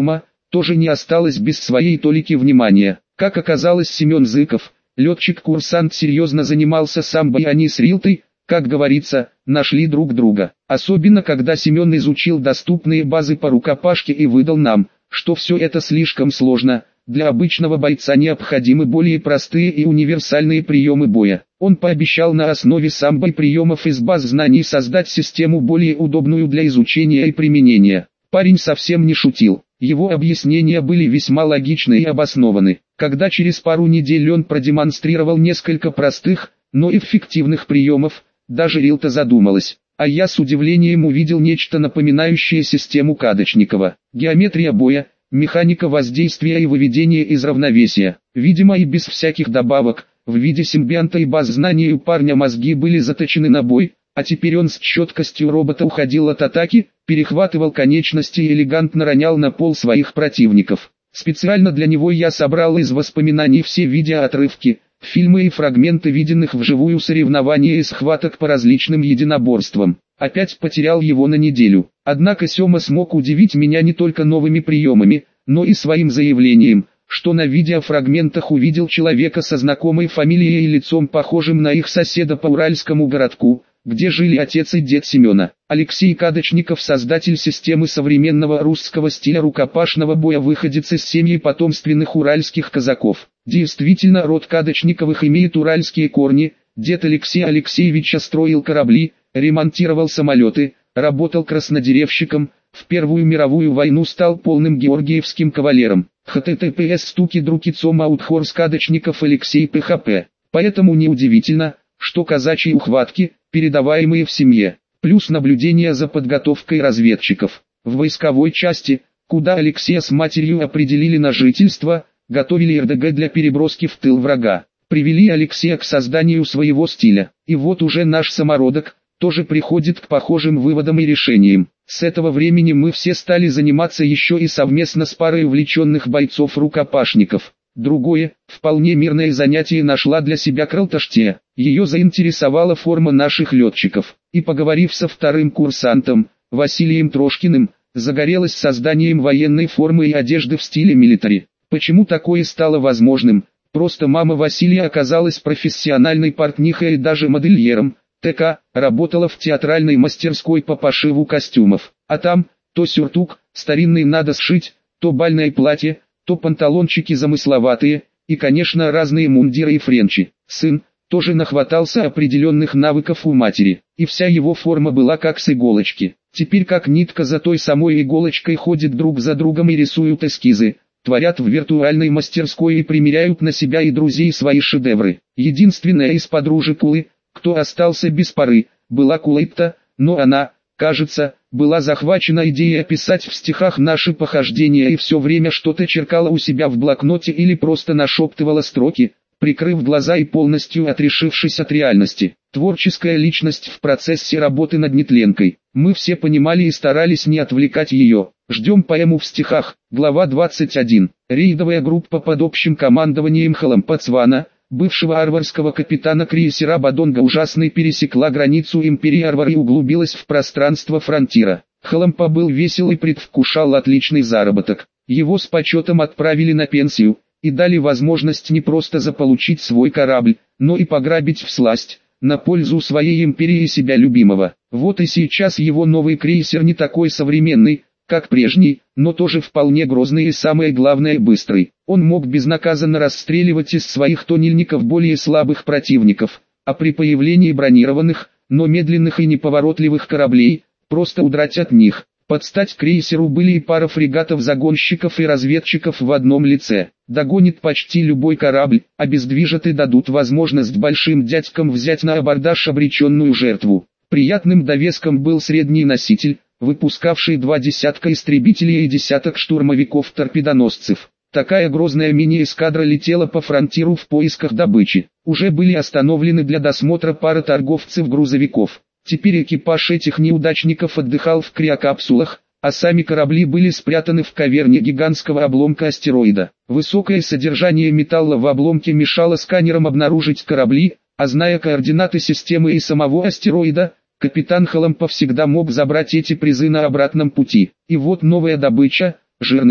S1: тоже не осталось без своей толики внимания. Как оказалось, Семен Зыков, летчик-курсант, серьезно занимался самбо, и они с Рилтой, как говорится, нашли друг друга. Особенно когда Семен изучил доступные базы по рукопашке и выдал нам, что все это слишком сложно, для обычного бойца необходимы более простые и универсальные приемы боя. Он пообещал на основе самбо и приемов из баз знаний создать систему более удобную для изучения и применения. Парень совсем не шутил. Его объяснения были весьма логичны и обоснованы. Когда через пару недель он продемонстрировал несколько простых, но эффективных приемов, даже Рилта задумалась. А я с удивлением увидел нечто напоминающее систему Кадочникова. Геометрия боя, механика воздействия и выведения из равновесия. Видимо, и без всяких добавок, в виде симбионта и баз знаний у парня мозги были заточены на бой, а теперь он с четкостью робота уходил от атаки, перехватывал конечности и элегантно ронял на пол своих противников. Специально для него я собрал из воспоминаний все видеоотрывки, фильмы и фрагменты виденных вживую соревнований и схваток по различным единоборствам. Опять потерял его на неделю. Однако Сема смог удивить меня не только новыми приемами, но и своим заявлением, что на видеофрагментах увидел человека со знакомой фамилией и лицом, похожим на их соседа по уральскому городку, где жили отец и дед Семена. Алексей Кадочников, создатель системы современного русского стиля рукопашного боя, выходец из семьи потомственных уральских казаков. Действительно, род Кадочниковых имеет уральские корни. Дед Алексей Алексеевича строил корабли, ремонтировал самолеты, работал краснодеревщиком, в Первую мировую войну стал полным георгиевским кавалером. https стуки друки цом аутхорс Кадочников Алексей ПХП. Поэтому неудивительно, что казачьи ухватки, передаваемые в семье, плюс наблюдение за подготовкой разведчиков. В войсковой части, куда Алексея с матерью определили на жительство, готовили эр дэ гэ для переброски в тыл врага. Привели Алексея к созданию своего стиля. И вот уже наш самородок тоже приходит к похожим выводам и решениям. С этого времени мы все стали заниматься еще и совместно с парой увлеченных бойцов-рукопашников. Другое, вполне мирное занятие нашла для себя Кралташте. Ее заинтересовала форма наших летчиков. И поговорив со вторым курсантом, Василием Трошкиным, загорелась созданием военной формы и одежды в стиле милитари. Почему такое стало возможным? Просто мама Василия оказалась профессиональной портнихой и даже модельером. ТК, работала в театральной мастерской по пошиву костюмов. А там, то сюртук, старинный надо сшить, то бальное платье, то панталончики замысловатые, и, конечно, разные мундиры и френчи. Сын тоже нахватался определенных навыков у матери, и вся его форма была как с иголочки. Теперь как нитка за той самой иголочкой ходят друг за другом и рисуют эскизы, творят в виртуальной мастерской и примеряют на себя и друзей свои шедевры. Единственная из подружек Улы, кто остался без пары, была Кулайта, но она, кажется, была захвачена идеей описать в стихах наши похождения и все время что-то черкала у себя в блокноте или просто нашептывала строки, прикрыв глаза и полностью отрешившись от реальности. Творческая личность в процессе работы над нетленкой. Мы все понимали и старались не отвлекать ее. Ждем поэму в стихах. Глава двадцать один. Рейдовая группа под общим командованием Халампацвана, бывшего арварского капитана крейсера Бадонга, ужасной пересекла границу империи Арвар и углубилась в пространство фронтира. Халампа был весел и предвкушал отличный заработок. Его с почетом отправили на пенсию и дали возможность не просто заполучить свой корабль, но и пограбить всласть, на пользу своей империи и себя любимого. Вот и сейчас его новый крейсер не такой современный, как прежний, но тоже вполне грозный и, самое главное, быстрый. Он мог безнаказанно расстреливать из своих тоннельников более слабых противников, а при появлении бронированных, но медленных и неповоротливых кораблей, просто удрать от них. Под стать крейсеру были и пара фрегатов-загонщиков и разведчиков в одном лице. Догонит почти любой корабль, обездвижат и дадут возможность большим дядькам взять на абордаж обреченную жертву. Приятным довеском был средний носитель, выпускавший два десятка истребителей и десяток штурмовиков-торпедоносцев. Такая грозная мини-эскадра летела по фронтиру в поисках добычи. Уже были остановлены для досмотра пара торговцев-грузовиков. Теперь экипаж этих неудачников отдыхал в криокапсулах, а сами корабли были спрятаны в каверне гигантского обломка астероида. Высокое содержание металла в обломке мешало сканерам обнаружить корабли, а зная координаты системы и самого астероида, капитан Халампа всегда мог забрать эти призы на обратном пути. И вот новая добыча, жирный,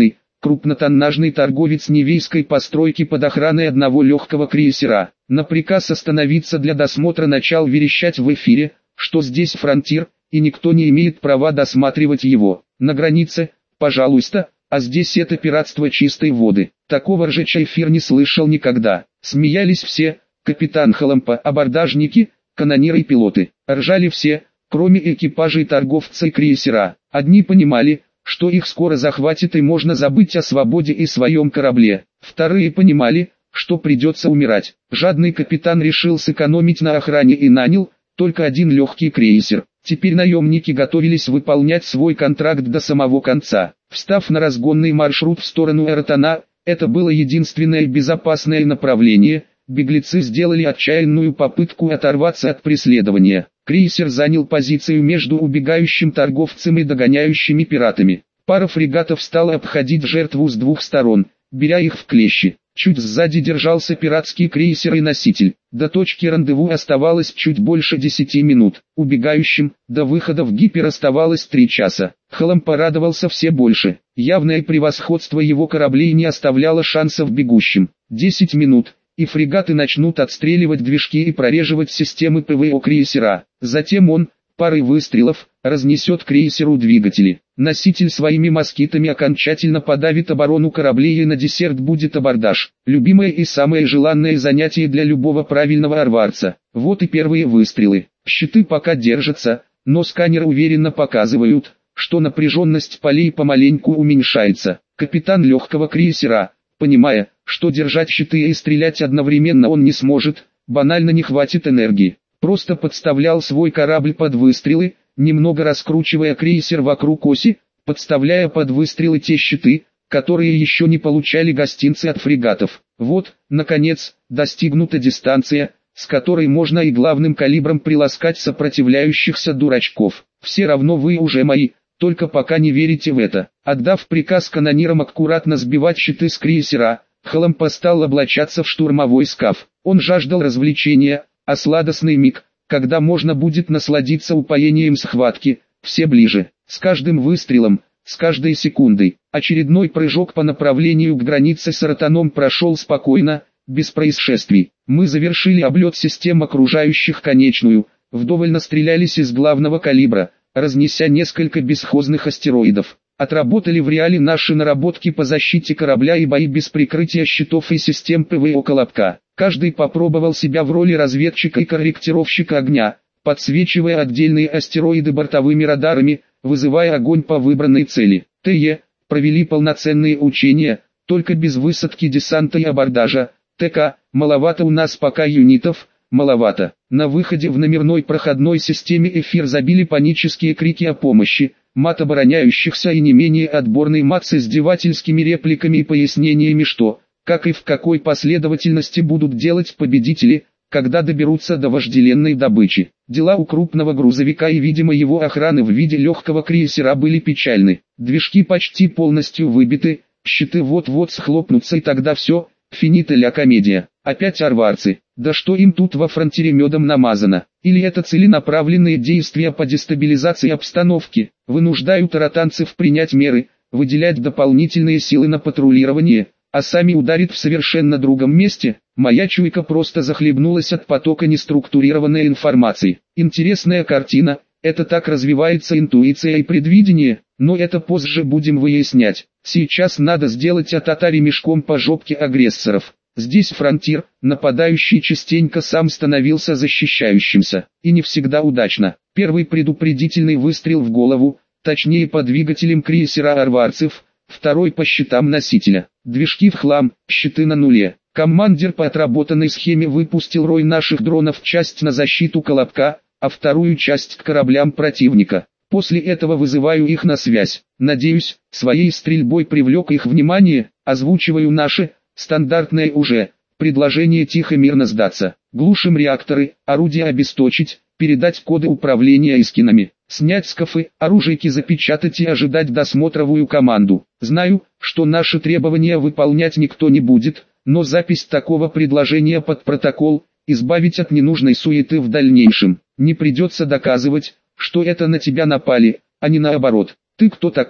S1: крупнотоннажный торговец невейской постройки под охраной одного легкого крейсера. На приказ остановиться для досмотра начал верещать в эфире, что здесь фронтир, и никто не имеет права досматривать его. На границе, пожалуйста, а здесь это пиратство чистой воды. Такого ржача эфир не слышал никогда. Смеялись все, капитан Халампа, абордажники, канониры и пилоты. Ржали все, кроме экипажей торговца и крейсера. Одни понимали, что их скоро захватит и можно забыть о свободе и своем корабле. Вторые понимали, что придется умирать. Жадный капитан решил сэкономить на охране и нанял только один легкий крейсер. Теперь наемники готовились выполнять свой контракт до самого конца. Встав на разгонный маршрут в сторону Эратона, это было единственное безопасное направление, беглецы сделали отчаянную попытку оторваться от преследования. Крейсер занял позицию между убегающим торговцем и догоняющими пиратами. Пара фрегатов стала обходить жертву с двух сторон, беря их в клещи. Чуть сзади держался пиратский крейсер и носитель. До точки рандеву оставалось чуть больше десяти минут. Убегающим, до выхода в гипер оставалось три часа. Халам порадовался все больше. Явное превосходство его кораблей не оставляло шансов бегущим. Десять минут, и фрегаты начнут отстреливать движки и прореживать системы ПВО крейсера. Затем он, парой выстрелов, разнесет крейсеру двигатели. Носитель своими москитами окончательно подавит оборону кораблей, и на десерт будет абордаж. Любимое и самое желанное занятие для любого правильного арварца. Вот и первые выстрелы. Щиты пока держатся, но сканеры уверенно показывают, что напряженность полей помаленьку уменьшается. Капитан легкого крейсера, понимая, что держать щиты и стрелять одновременно он не сможет, банально не хватит энергии, просто подставлял свой корабль под выстрелы, немного раскручивая крейсер вокруг оси, подставляя под выстрелы те щиты, которые еще не получали гостинцы от фрегатов. Вот, наконец, достигнута дистанция, с которой можно и главным калибром приласкать сопротивляющихся дурачков. Все равно вы уже мои, только пока не верите в это. Отдав приказ канонирам аккуратно сбивать щиты с крейсера, Халампа стал облачаться в штурмовой скаф. Он жаждал развлечения, а сладостный миг, когда можно будет насладиться упоением схватки, все ближе. С каждым выстрелом, с каждой секундой, очередной прыжок по направлению к границе с Эратоном прошел спокойно, без происшествий. Мы завершили облет систем окружающих конечную, вдоволь настрелялись из главного калибра, разнеся несколько бесхозных астероидов. Отработали в реале наши наработки по защите корабля и бои без прикрытия щитов и систем ПВО Колобка. Каждый попробовал себя в роли разведчика и корректировщика огня, подсвечивая отдельные астероиды бортовыми радарами, вызывая огонь по выбранной цели. ТЕ провели полноценные учения, только без высадки десанта и абордажа. ТК маловато у нас пока юнитов, маловато. На выходе в номерной проходной системе эфир забили панические крики о помощи, мат обороняющихся и не менее отборный мат с издевательскими репликами и пояснениями, что, как и в какой последовательности будут делать победители, когда доберутся до вожделенной добычи. Дела у крупного грузовика и, видимо, его охраны в виде легкого крейсера были печальны. Движки почти полностью выбиты, щиты вот-вот схлопнутся, и тогда все, финита ля комедия. Опять арварцы. Да что им тут во фронтире медом намазано? Или это целенаправленные действия по дестабилизации обстановки, вынуждают аратанцев принять меры, выделять дополнительные силы на патрулирование, а сами ударит в совершенно другом месте? Моя чуйка просто захлебнулась от потока неструктурированной информации. Интересная картина, это так развивается интуиция и предвидение, но это позже будем выяснять. Сейчас надо сделать от татари мешком по жопке агрессоров. Здесь фронтир, нападающий частенько сам становился защищающимся, и не всегда удачно. Первый предупредительный выстрел в голову, точнее по двигателям крейсера арварцев, второй по щитам носителя. Движки в хлам, щиты на нуле. Командир по отработанной схеме выпустил рой наших дронов, часть на защиту Колобка, а вторую часть к кораблям противника. После этого вызываю их на связь. Надеюсь, своей стрельбой привлек их внимание, озвучиваю наши, стандартное уже, предложение тихо мирно сдаться. Глушим реакторы, орудия обесточить, передать коды управления эскинами, снять скафы, оружейки запечатать и ожидать досмотровую команду. Знаю, что наши требования выполнять никто не будет, но запись такого предложения под протокол, избавить от ненужной суеты в дальнейшем. Не придется доказывать, что это на тебя напали, а не наоборот. Ты кто такой?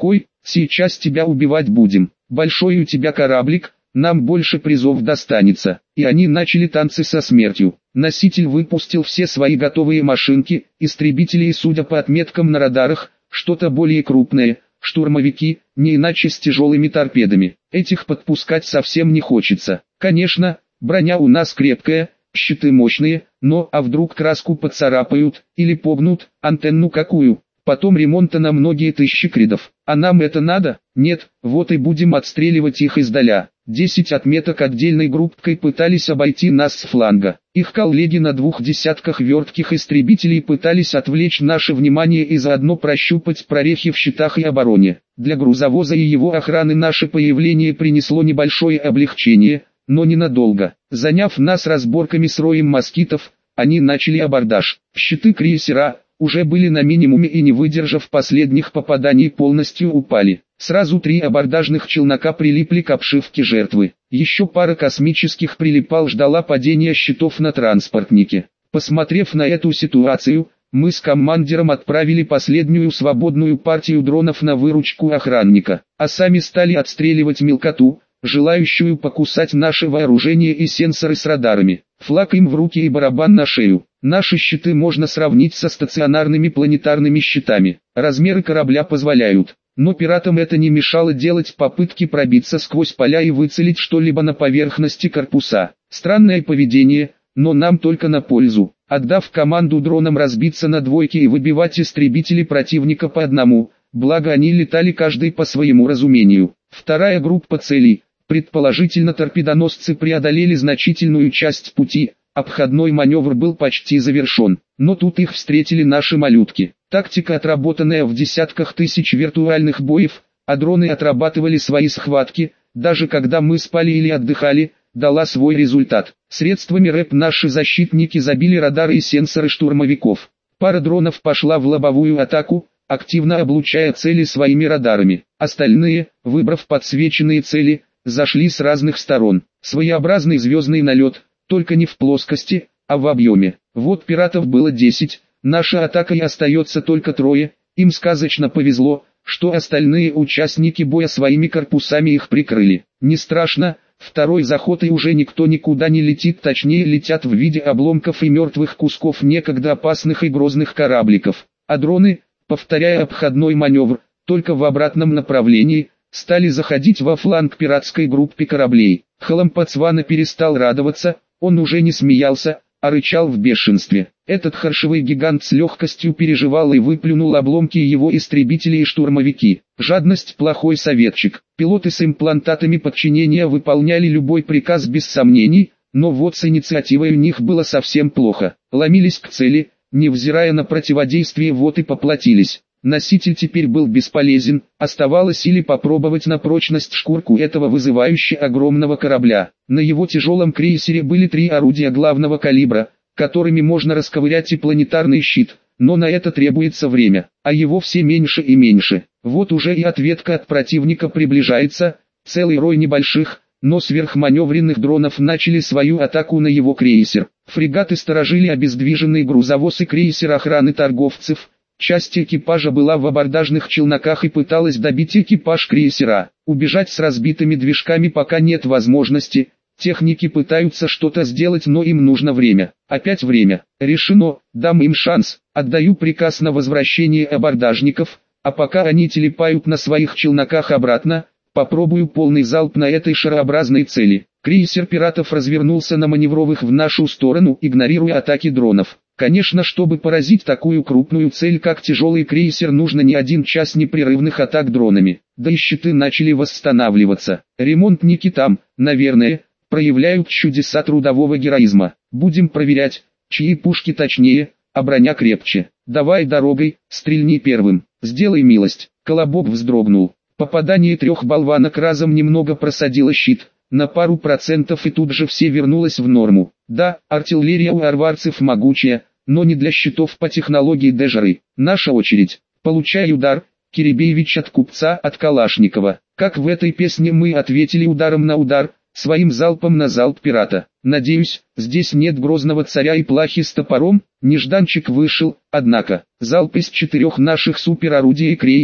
S1: сейчас тебя убивать будем. Большой у тебя кораблик, нам больше призов достанется. И они начали танцы со смертью. Носитель выпустил все свои готовые машинки, истребители и, судя по отметкам на радарах, что-то более крупное, штурмовики, не иначе с тяжелыми торпедами. Этих подпускать совсем не хочется. Конечно, броня у нас крепкая, щиты мощные, но а вдруг краску поцарапают, или погнут, антенну какую? Потом ремонта на многие тысячи кридов. А нам это надо? Нет, вот и будем отстреливать их издаля. Десять отметок отдельной группкой пытались обойти нас с фланга. Их коллеги на двух десятках вертких истребителей пытались отвлечь наше внимание и заодно прощупать прорехи в щитах и обороне. Для грузовоза и его охраны наше появление принесло небольшое облегчение, но ненадолго. Заняв нас разборками с роем москитов, они начали абордаж. Щиты крейсера уже были на минимуме и, не выдержав последних попаданий, полностью упали. Сразу три абордажных челнока прилипли к обшивке жертвы. Еще пара космических прилипал ждала падения щитов на транспортнике. Посмотрев на эту ситуацию, мы с командиром отправили последнюю свободную партию дронов на выручку охранника, а сами стали отстреливать мелкоту, желающую покусать наше вооружение и сенсоры с радарами. Флаг им в руки и барабан на шею. Наши щиты можно сравнить со стационарными планетарными щитами. Размеры корабля позволяют. Но пиратам это не мешало делать попытки пробиться сквозь поля и выцелить что-либо на поверхности корпуса. Странное поведение, но нам только на пользу. Отдав команду дронам разбиться на двойки и выбивать истребители противника по одному, благо они летали каждый по своему разумению. Вторая группа целей, предположительно торпедоносцы, преодолели значительную часть пути. Обходной маневр был почти завершен, но тут их встретили наши малютки. Тактика, отработанная в десятках тысяч виртуальных боев, а дроны отрабатывали свои схватки, даже когда мы спали или отдыхали, дала свой результат. Средствами РЭП наши защитники забили радары и сенсоры штурмовиков. Пара дронов пошла в лобовую атаку, активно облучая цели своими радарами. Остальные, выбрав подсвеченные цели, зашли с разных сторон. Своеобразный звездный налет, только не в плоскости, а в объеме. Вот пиратов было десять, наша атака и остается только трое, им сказочно повезло, что остальные участники боя своими корпусами их прикрыли. Не страшно, второй заход и уже никто никуда не летит, точнее летят в виде обломков и мертвых кусков некогда опасных и грозных корабликов. А дроны, повторяя обходной маневр, только в обратном направлении, стали заходить во фланг пиратской группе кораблей. Халампацвана перестал радоваться, он уже не смеялся, а рычал в бешенстве. Этот харшевый гигант с легкостью переживал и выплюнул обломки его истребителей и штурмовики. Жадность — плохой советчик. Пилоты с имплантатами подчинения выполняли любой приказ без сомнений, но вот с инициативой у них было совсем плохо. Ломились к цели, невзирая на противодействие, вот и поплатились. Носитель теперь был бесполезен, оставалось или попробовать на прочность шкурку этого вызывающе огромного корабля. На его тяжелом крейсере были три орудия главного калибра, которыми можно расковырять и планетарный щит, но на это требуется время, а его все меньше и меньше. Вот уже и ответка от противника приближается, целый рой небольших, но сверхманевренных дронов начали свою атаку на его крейсер. Фрегаты сторожили обездвиженный грузовоз и крейсер охраны торговцев. Часть экипажа была в абордажных челноках и пыталась добить экипаж крейсера. Убежать с разбитыми движками пока нет возможности. Техники пытаются что-то сделать, но им нужно время. Опять время. Решено, дам им шанс. Отдаю приказ на возвращение абордажников, а пока они телепают на своих челноках обратно, попробую полный залп на этой шарообразной цели. Крейсер пиратов развернулся на маневровых в нашу сторону, игнорируя атаки дронов. Конечно, чтобы поразить такую крупную цель, как тяжелый крейсер, нужно не один час непрерывных атак дронами. Да и щиты начали восстанавливаться. Ремонтники там, наверное, проявляют чудеса трудового героизма. Будем проверять, чьи пушки точнее, а броня крепче. Давай дорогой, стрельни первым. Сделай милость. Колобок вздрогнул. Попадание трех болванок разом немного просадило щит на пару процентов, и тут же все вернулось в норму. Да, артиллерия у арварцев могучая, но не для щитов по технологии Дежеры. Наша очередь. Получай удар, Киребеевич, от купца, от Калашникова. Как в этой песне мы ответили ударом на удар, своим залпом на залп пирата. Надеюсь, здесь нет грозного царя и плахи с топором. Нежданчик вышел, однако. Залп из четырех наших суперорудий и крейсер,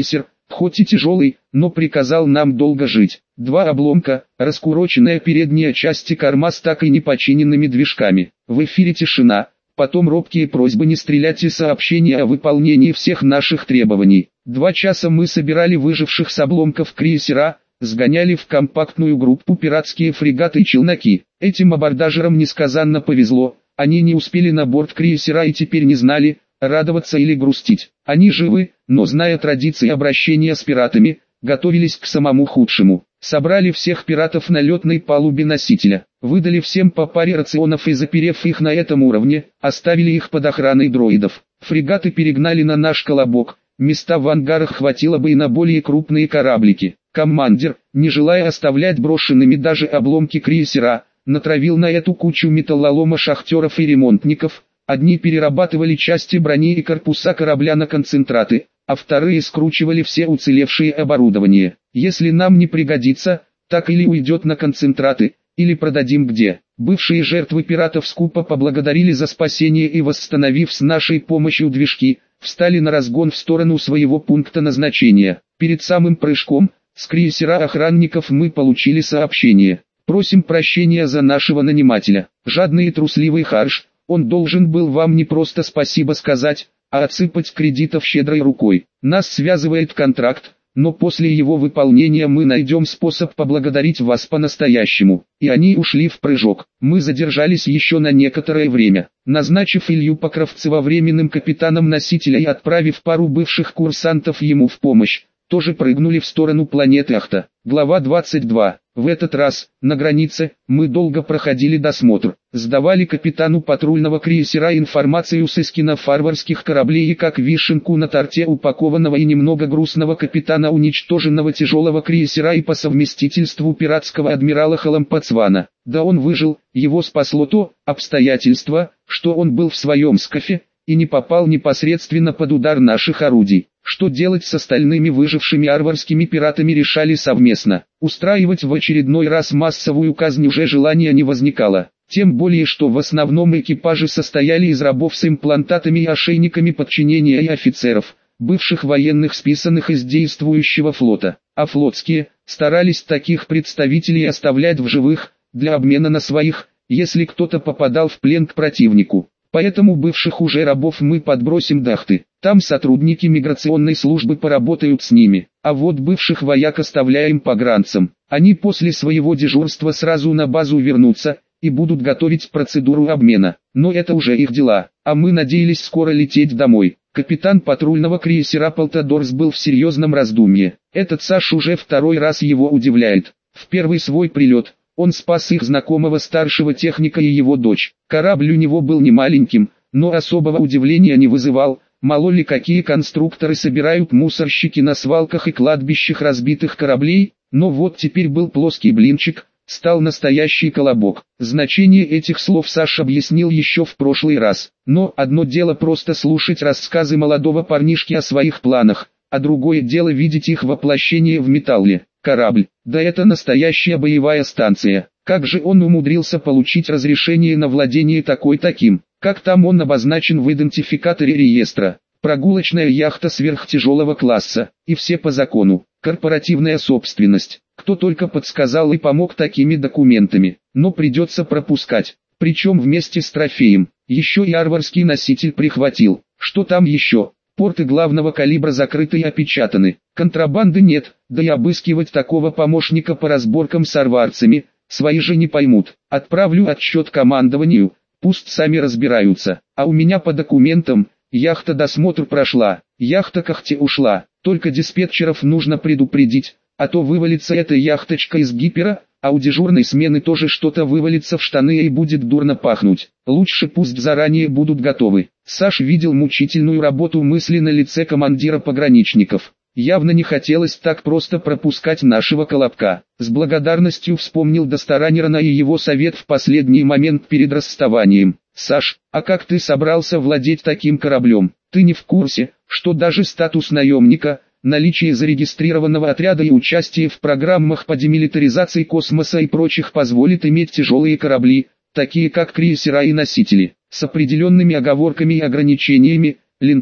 S1: хоть и тяжелый, но приказал нам долго жить. Два обломка, раскуроченная передняя часть и корма с так и не починенными движками. В эфире тишина, потом робкие просьбы не стрелять и сообщения о выполнении всех наших требований. Два часа мы собирали выживших с обломков крейсера, сгоняли в компактную группу пиратские фрегаты и челноки. Этим абордажерам несказанно повезло, они не успели на борт крейсера и теперь не знали, радоваться или грустить. Они живы, но зная традиции обращения с пиратами, готовились к самому худшему. Собрали всех пиратов на летной палубе носителя, выдали всем по паре рационов и заперев их на этом уровне, оставили их под охраной дроидов. Фрегаты перегнали на наш колобок, места в ангарах хватило бы и на более крупные кораблики. Командир, не желая оставлять брошенными даже обломки крейсера, натравил на эту кучу металлолома шахтеров и ремонтников. Одни перерабатывали части брони и корпуса корабля на концентраты, а вторые скручивали все уцелевшие оборудование. Если нам не пригодится, так или уйдет на концентраты, или продадим где. Бывшие жертвы пиратов скупо поблагодарили за спасение и, восстановив с нашей помощью движки, встали на разгон в сторону своего пункта назначения. Перед самым прыжком, с крейсера охранников мы получили сообщение. Просим прощения за нашего нанимателя. Жадный и трусливый Харш, он должен был вам не просто спасибо сказать, а отсыпать кредитов щедрой рукой. Нас связывает контракт, но после его выполнения мы найдем способ поблагодарить вас по-настоящему. И они ушли в прыжок. Мы задержались еще на некоторое время, назначив Илью Покровцева временным капитаном носителя и отправив пару бывших курсантов ему в помощь, тоже прыгнули в сторону планеты Ахта. Глава двадцать два. В этот раз, на границе, мы долго проходили досмотр, сдавали капитану патрульного крейсера информацию с эскинов фарварских кораблей и как вишенку на торте упакованного и немного грустного капитана уничтоженного тяжелого крейсера и по совместительству пиратского адмирала Халампацвана. Да он выжил, его спасло то обстоятельство, что он был в своем скафе и не попал непосредственно под удар наших орудий. Что делать с остальными выжившими арварскими пиратами решали совместно. Устраивать в очередной раз массовую казнь уже желания не возникало. Тем более, что в основном экипажи состояли из рабов с имплантатами и ошейниками подчинения и офицеров, бывших военных, списанных из действующего флота. А флотские старались таких представителей оставлять в живых, для обмена на своих, если кто-то попадал в плен к противнику. Поэтому бывших уже рабов мы подбросим до Ахты. Там сотрудники миграционной службы поработают с ними. А вот бывших вояк оставляем погранцам. Они после своего дежурства сразу на базу вернутся и будут готовить процедуру обмена. Но это уже их дела. А мы надеялись скоро лететь домой. Капитан патрульного крейсера Полтадорс был в серьезном раздумье. Этот Саш уже второй раз его удивляет. В первый свой прилет он спас их знакомого старшего техника и его дочь. Корабль у него был не маленьким, но особого удивления не вызывал. Мало ли какие конструкторы собирают мусорщики на свалках и кладбищах разбитых кораблей, но вот теперь был плоский блинчик, стал настоящий колобок. Значение этих слов Саша объяснил еще в прошлый раз. Но одно дело просто слушать рассказы молодого парнишки о своих планах, а другое дело видеть их воплощение в металле. Корабль, да это настоящая боевая станция. Как же он умудрился получить разрешение на владение такой таким? Как там он обозначен в идентификаторе реестра? Прогулочная яхта сверхтяжелого класса, и все по закону. Корпоративная собственность. Кто только подсказал и помог такими документами. Но придется пропускать. Причем вместе с трофеем. Еще и арварский носитель прихватил. Что там еще? Порты главного калибра закрыты и опечатаны. Контрабанды нет, да и обыскивать такого помощника по разборкам с арварцами, свои же не поймут. Отправлю отчет командованию, пусть сами разбираются. А у меня по документам, яхта досмотр прошла, яхта к Ахте ушла. Только диспетчеров нужно предупредить, а то вывалится эта яхточка из гипера, а у дежурной смены тоже что-то вывалится в штаны и будет дурно пахнуть. Лучше пусть заранее будут готовы. Саш видел мучительную работу мысли на лице командира пограничников. Явно не хотелось так просто пропускать нашего колобка. С благодарностью вспомнил Досторанерана и его совет в последний момент перед расставанием. «Саш, а как ты собрался владеть таким кораблем? Ты не в курсе, что даже статус наемника, наличие зарегистрированного отряда и участие в программах по демилитаризации космоса и прочих позволит иметь тяжелые корабли, такие как крейсера и носители, с определенными оговорками и ограничениями, линкоры.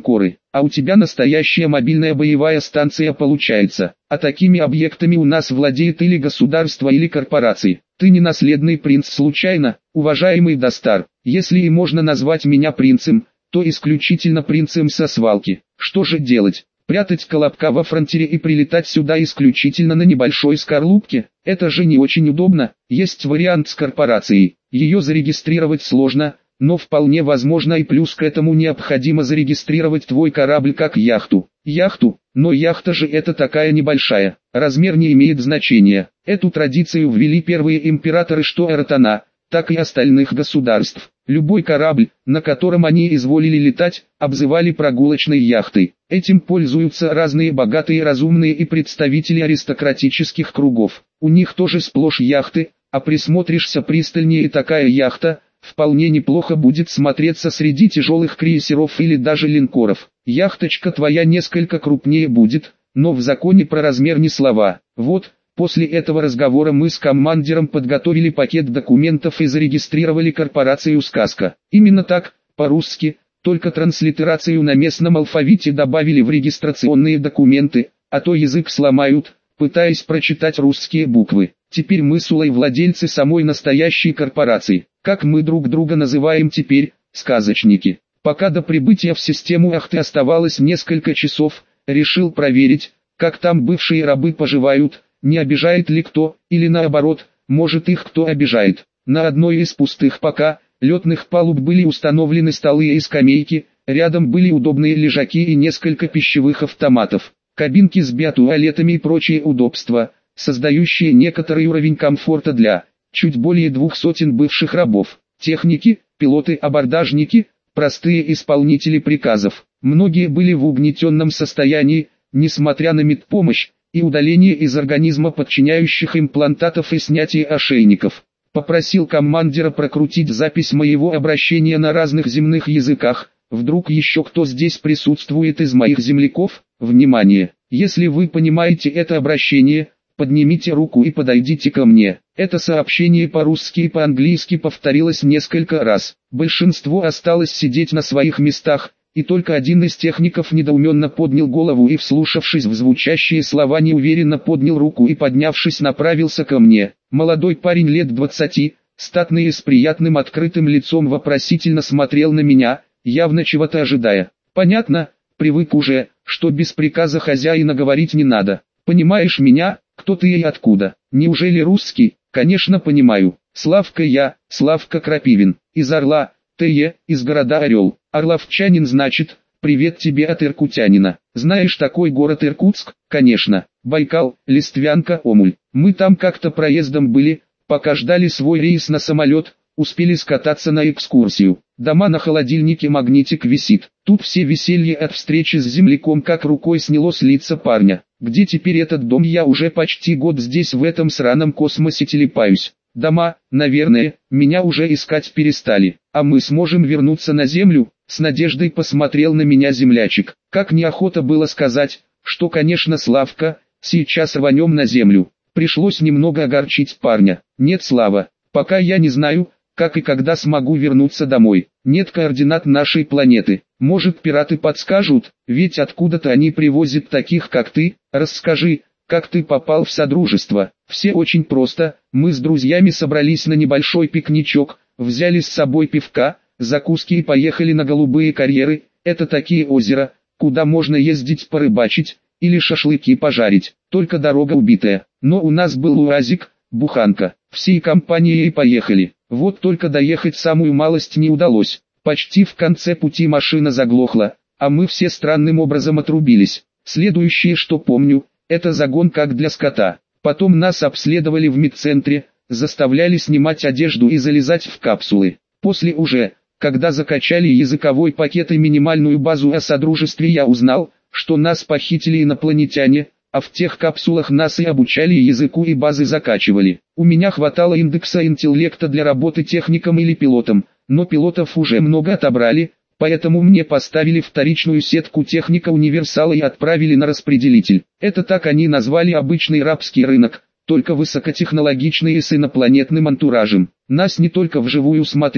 S1: а у тебя настоящая мобильная боевая станция получается. А такими объектами у нас владеет или государство, или корпорации. Ты не наследный принц случайно, уважаемый Достар? Если и можно назвать меня принцем, то исключительно принцем со свалки. Что же делать? Прятать Колобка во фронтире и прилетать сюда исключительно на небольшой скорлупке? Это же не очень удобно. Есть вариант с корпорацией. Ее зарегистрировать сложно, но вполне возможно, и плюс к этому необходимо зарегистрировать твой корабль как яхту. Яхту? Но яхта же это такая небольшая. Размер не имеет значения. Эту традицию ввели первые императоры что Эратана, так и остальных государств. Любой корабль, на котором они изволили летать, обзывали прогулочной яхтой. Этим пользуются разные богатые, разумные и представители аристократических кругов. У них тоже сплошь яхты, а присмотришься пристальнее, и такая яхта вполне неплохо будет смотреться среди тяжелых крейсеров или даже линкоров. Яхточка твоя несколько крупнее будет, но в законе про размер ни слова. Вот, после этого разговора мы с командиром подготовили пакет документов и зарегистрировали корпорацию «Сказка». Именно так, по-русски, только транслитерацию на местном алфавите добавили в регистрационные документы, а то язык сломают, пытаясь прочитать русские буквы. Теперь мы с Улой владельцы самой настоящей корпорации. Как мы друг друга называем теперь? Сказочники. Пока до прибытия в систему Ахты оставалось несколько часов, решил проверить, как там бывшие рабы поживают, не обижает ли кто, или наоборот, может их кто обижает. На одной из пустых пока летных палуб были установлены столы и скамейки, рядом были удобные лежаки и несколько пищевых автоматов, кабинки с биотуалетами и прочие удобства, создающие некоторый уровень комфорта для чуть более двух сотен бывших рабов. Техники, пилоты, абордажники, простые исполнители приказов. Многие были в угнетенном состоянии, несмотря на медпомощь и удаление из организма подчиняющих имплантатов и снятие ошейников. Попросил командира прокрутить запись моего обращения на разных земных языках. Вдруг еще кто здесь присутствует из моих земляков? Внимание! Если вы понимаете это обращение, поднимите руку и подойдите ко мне. Это сообщение по-русски и по-английски повторилось несколько раз. Большинство осталось сидеть на своих местах, и только один из техников недоуменно поднял голову и, вслушавшись в звучащие слова, неуверенно поднял руку и, поднявшись, направился ко мне. Молодой парень лет двадцати, статный и с приятным открытым лицом, вопросительно смотрел на меня, явно чего-то ожидая. Понятно, привык уже, что без приказа хозяина говорить не надо. Понимаешь меня? Кто ты и откуда? Неужели русский? Конечно понимаю. Славка я, Славка Крапивин, из Орла, Т.Е., из города Орел. Орловчанин значит, привет тебе от иркутянина. Знаешь такой город Иркутск? Конечно. Байкал, Листвянка, Омуль. Мы там как-то проездом были, пока ждали свой рейс на самолет, успели скататься на экскурсию. Дома на холодильнике, магнитик висит. Тут все веселье от встречи с земляком как рукой сняло с лица парня. Где теперь этот дом? Я уже почти год здесь в этом сраном космосе телепаюсь. Дома, наверное, меня уже искать перестали. А мы сможем вернуться на Землю? С надеждой посмотрел на меня землячек. Как неохота было сказать, что, конечно, Славка, сейчас рванем на Землю. Пришлось немного огорчить парня. Нет, Слава, пока я не знаю, как и когда смогу вернуться домой. Нет координат нашей планеты. Может, пираты подскажут, ведь откуда-то они привозят таких, как ты. Расскажи, как ты попал в Содружество. Все очень просто. Мы с друзьями собрались на небольшой пикничок, взяли с собой пивка, закуски и поехали на Голубые карьеры. Это такие озера, куда можно ездить порыбачить или шашлыки пожарить. Только дорога убитая. Но у нас был уазик, буханка. Всей компанией поехали. Вот только доехать самую малость не удалось. Почти в конце пути машина заглохла, а мы все странным образом отрубились. Следующее, что помню, это загон как для скота. Потом нас обследовали в медцентре, заставляли снимать одежду и залезать в капсулы. После уже, когда закачали языковой пакет и минимальную базу о Содружестве, я узнал, что нас похитили инопланетяне, а в тех капсулах нас и обучали языку и базы закачивали. У меня хватало индекса интеллекта для работы техником или пилотом, но пилотов уже много отобрали, поэтому мне поставили вторичную сетку техника-универсала и отправили на распределитель. Это так они назвали обычный рабский рынок, только высокотехнологичный и с инопланетным антуражем. Нас не только вживую смотрели,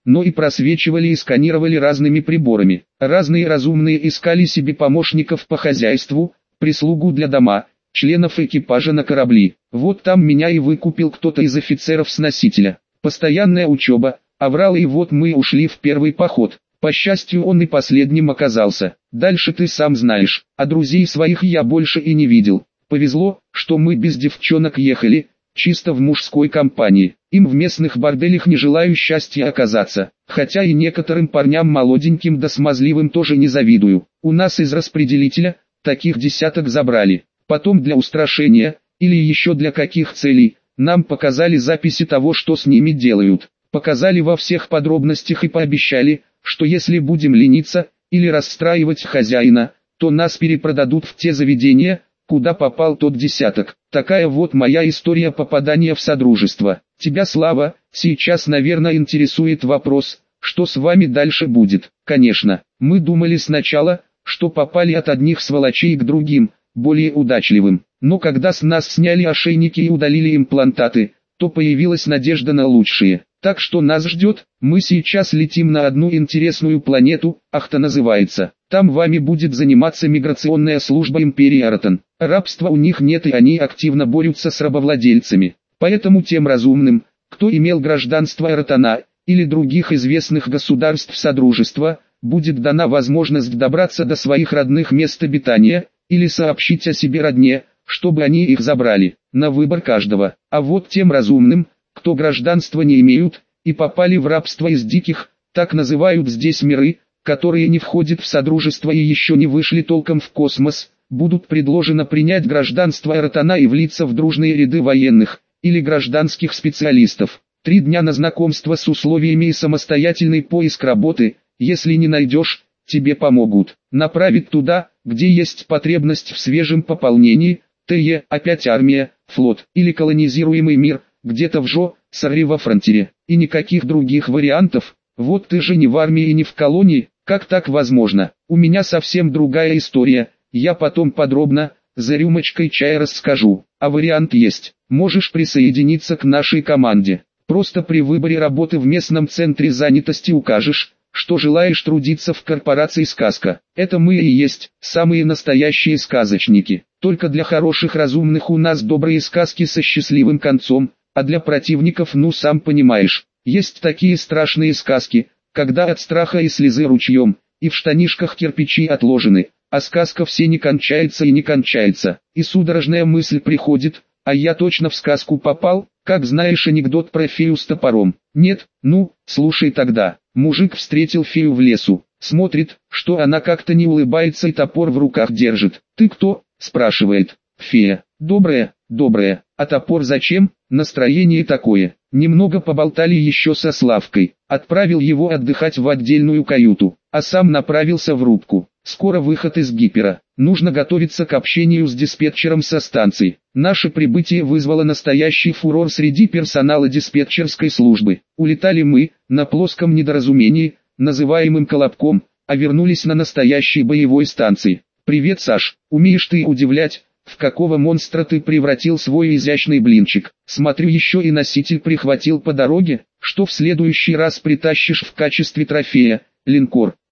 S1: но и просвечивали и сканировали разными приборами. Разные разумные искали себе помощников по хозяйству, прислугу для дома, членов экипажа на корабли. Вот там меня и выкупил кто-то из офицеров с носителя. Постоянная учеба, аврал, и вот мы ушли в первый поход. По счастью, он и последним оказался. Дальше ты сам знаешь, а друзей своих я больше и не видел. Повезло, что мы без девчонок ехали, чисто в мужской компании. Им в местных борделях не желаю счастья оказаться, хотя и некоторым парням молоденьким да смазливым тоже не завидую. У нас из распределителя таких десяток забрали. Потом для устрашения, или еще для каких целей, нам показали записи того, что с ними делают. Показали во всех подробностях и пообещали, что если будем лениться, или расстраивать хозяина, то нас перепродадут в те заведения, куда попал тот десяток. Такая вот моя история попадания в Содружество. Тебя, Слава, сейчас, наверное, интересует вопрос, что с вами дальше будет. Конечно, мы думали сначала, что попали от одних сволочей к другим, более удачливым. Но когда с нас сняли ошейники и удалили имплантаты, то появилась надежда на лучшее. Так что нас ждет, мы сейчас летим на одну интересную планету, Ахта называется. Там вами будет заниматься миграционная служба империи Аратон. Рабства у них нет, и они активно борются с рабовладельцами. Поэтому тем разумным, кто имел гражданство Аратона, или других известных государств Содружества, будет дана возможность добраться до своих родных мест обитания, или сообщить о себе родне, чтобы они их забрали, на выбор каждого. А вот тем разумным, кто гражданства не имеют, и попали в рабство из диких, так называют здесь миры, которые не входят в Содружество и еще не вышли толком в космос, будут предложено принять гражданство Аратона и влиться в дружные ряды военных, или гражданских специалистов. Три дня на знакомство с условиями и самостоятельный поиск работы, если не найдешь, тебе помогут. Направить туда, где есть потребность в свежем пополнении, ТЕ, опять армия, флот, или колонизируемый мир, где-то в ЖО, Саре во фронтире, и никаких других вариантов. Вот ты же не в армии и не в колонии, как так возможно? У меня совсем другая история, я потом подробно, за рюмочкой чая расскажу. А вариант есть, можешь присоединиться к нашей команде. Просто при выборе работы в местном центре занятости укажешь, что желаешь трудиться в корпорации «Сказка». Это мы и есть, самые настоящие сказочники. Только для хороших разумных у нас добрые сказки со счастливым концом, а для противников, ну сам понимаешь, есть такие страшные сказки, когда от страха и слезы ручьем, и в штанишках кирпичи отложены, а сказка все не кончается и не кончается, и судорожная мысль приходит, а я точно в сказку попал, как знаешь анекдот про фею с топором. Нет, ну, слушай тогда. Мужик встретил фею в лесу, смотрит, что она как-то не улыбается и топор в руках держит. «Ты кто?» – спрашивает. «Фея». «Добрая, добрая, а топор зачем?» Настроение такое. Немного поболтали еще со Славкой, отправил его отдыхать в отдельную каюту, а сам направился в рубку. Скоро выход из гипера, нужно готовиться к общению с диспетчером со станции. Наше прибытие вызвало настоящий фурор среди персонала диспетчерской службы. Улетали мы, на плоском недоразумении, называемым «Колобком», а вернулись на настоящей боевой станции. «Привет, Саш, умеешь ты удивлять, в какого монстра ты превратил свой изящный блинчик? Смотрю, еще и носитель прихватил по дороге, что в следующий раз притащишь в качестве трофея, линкор».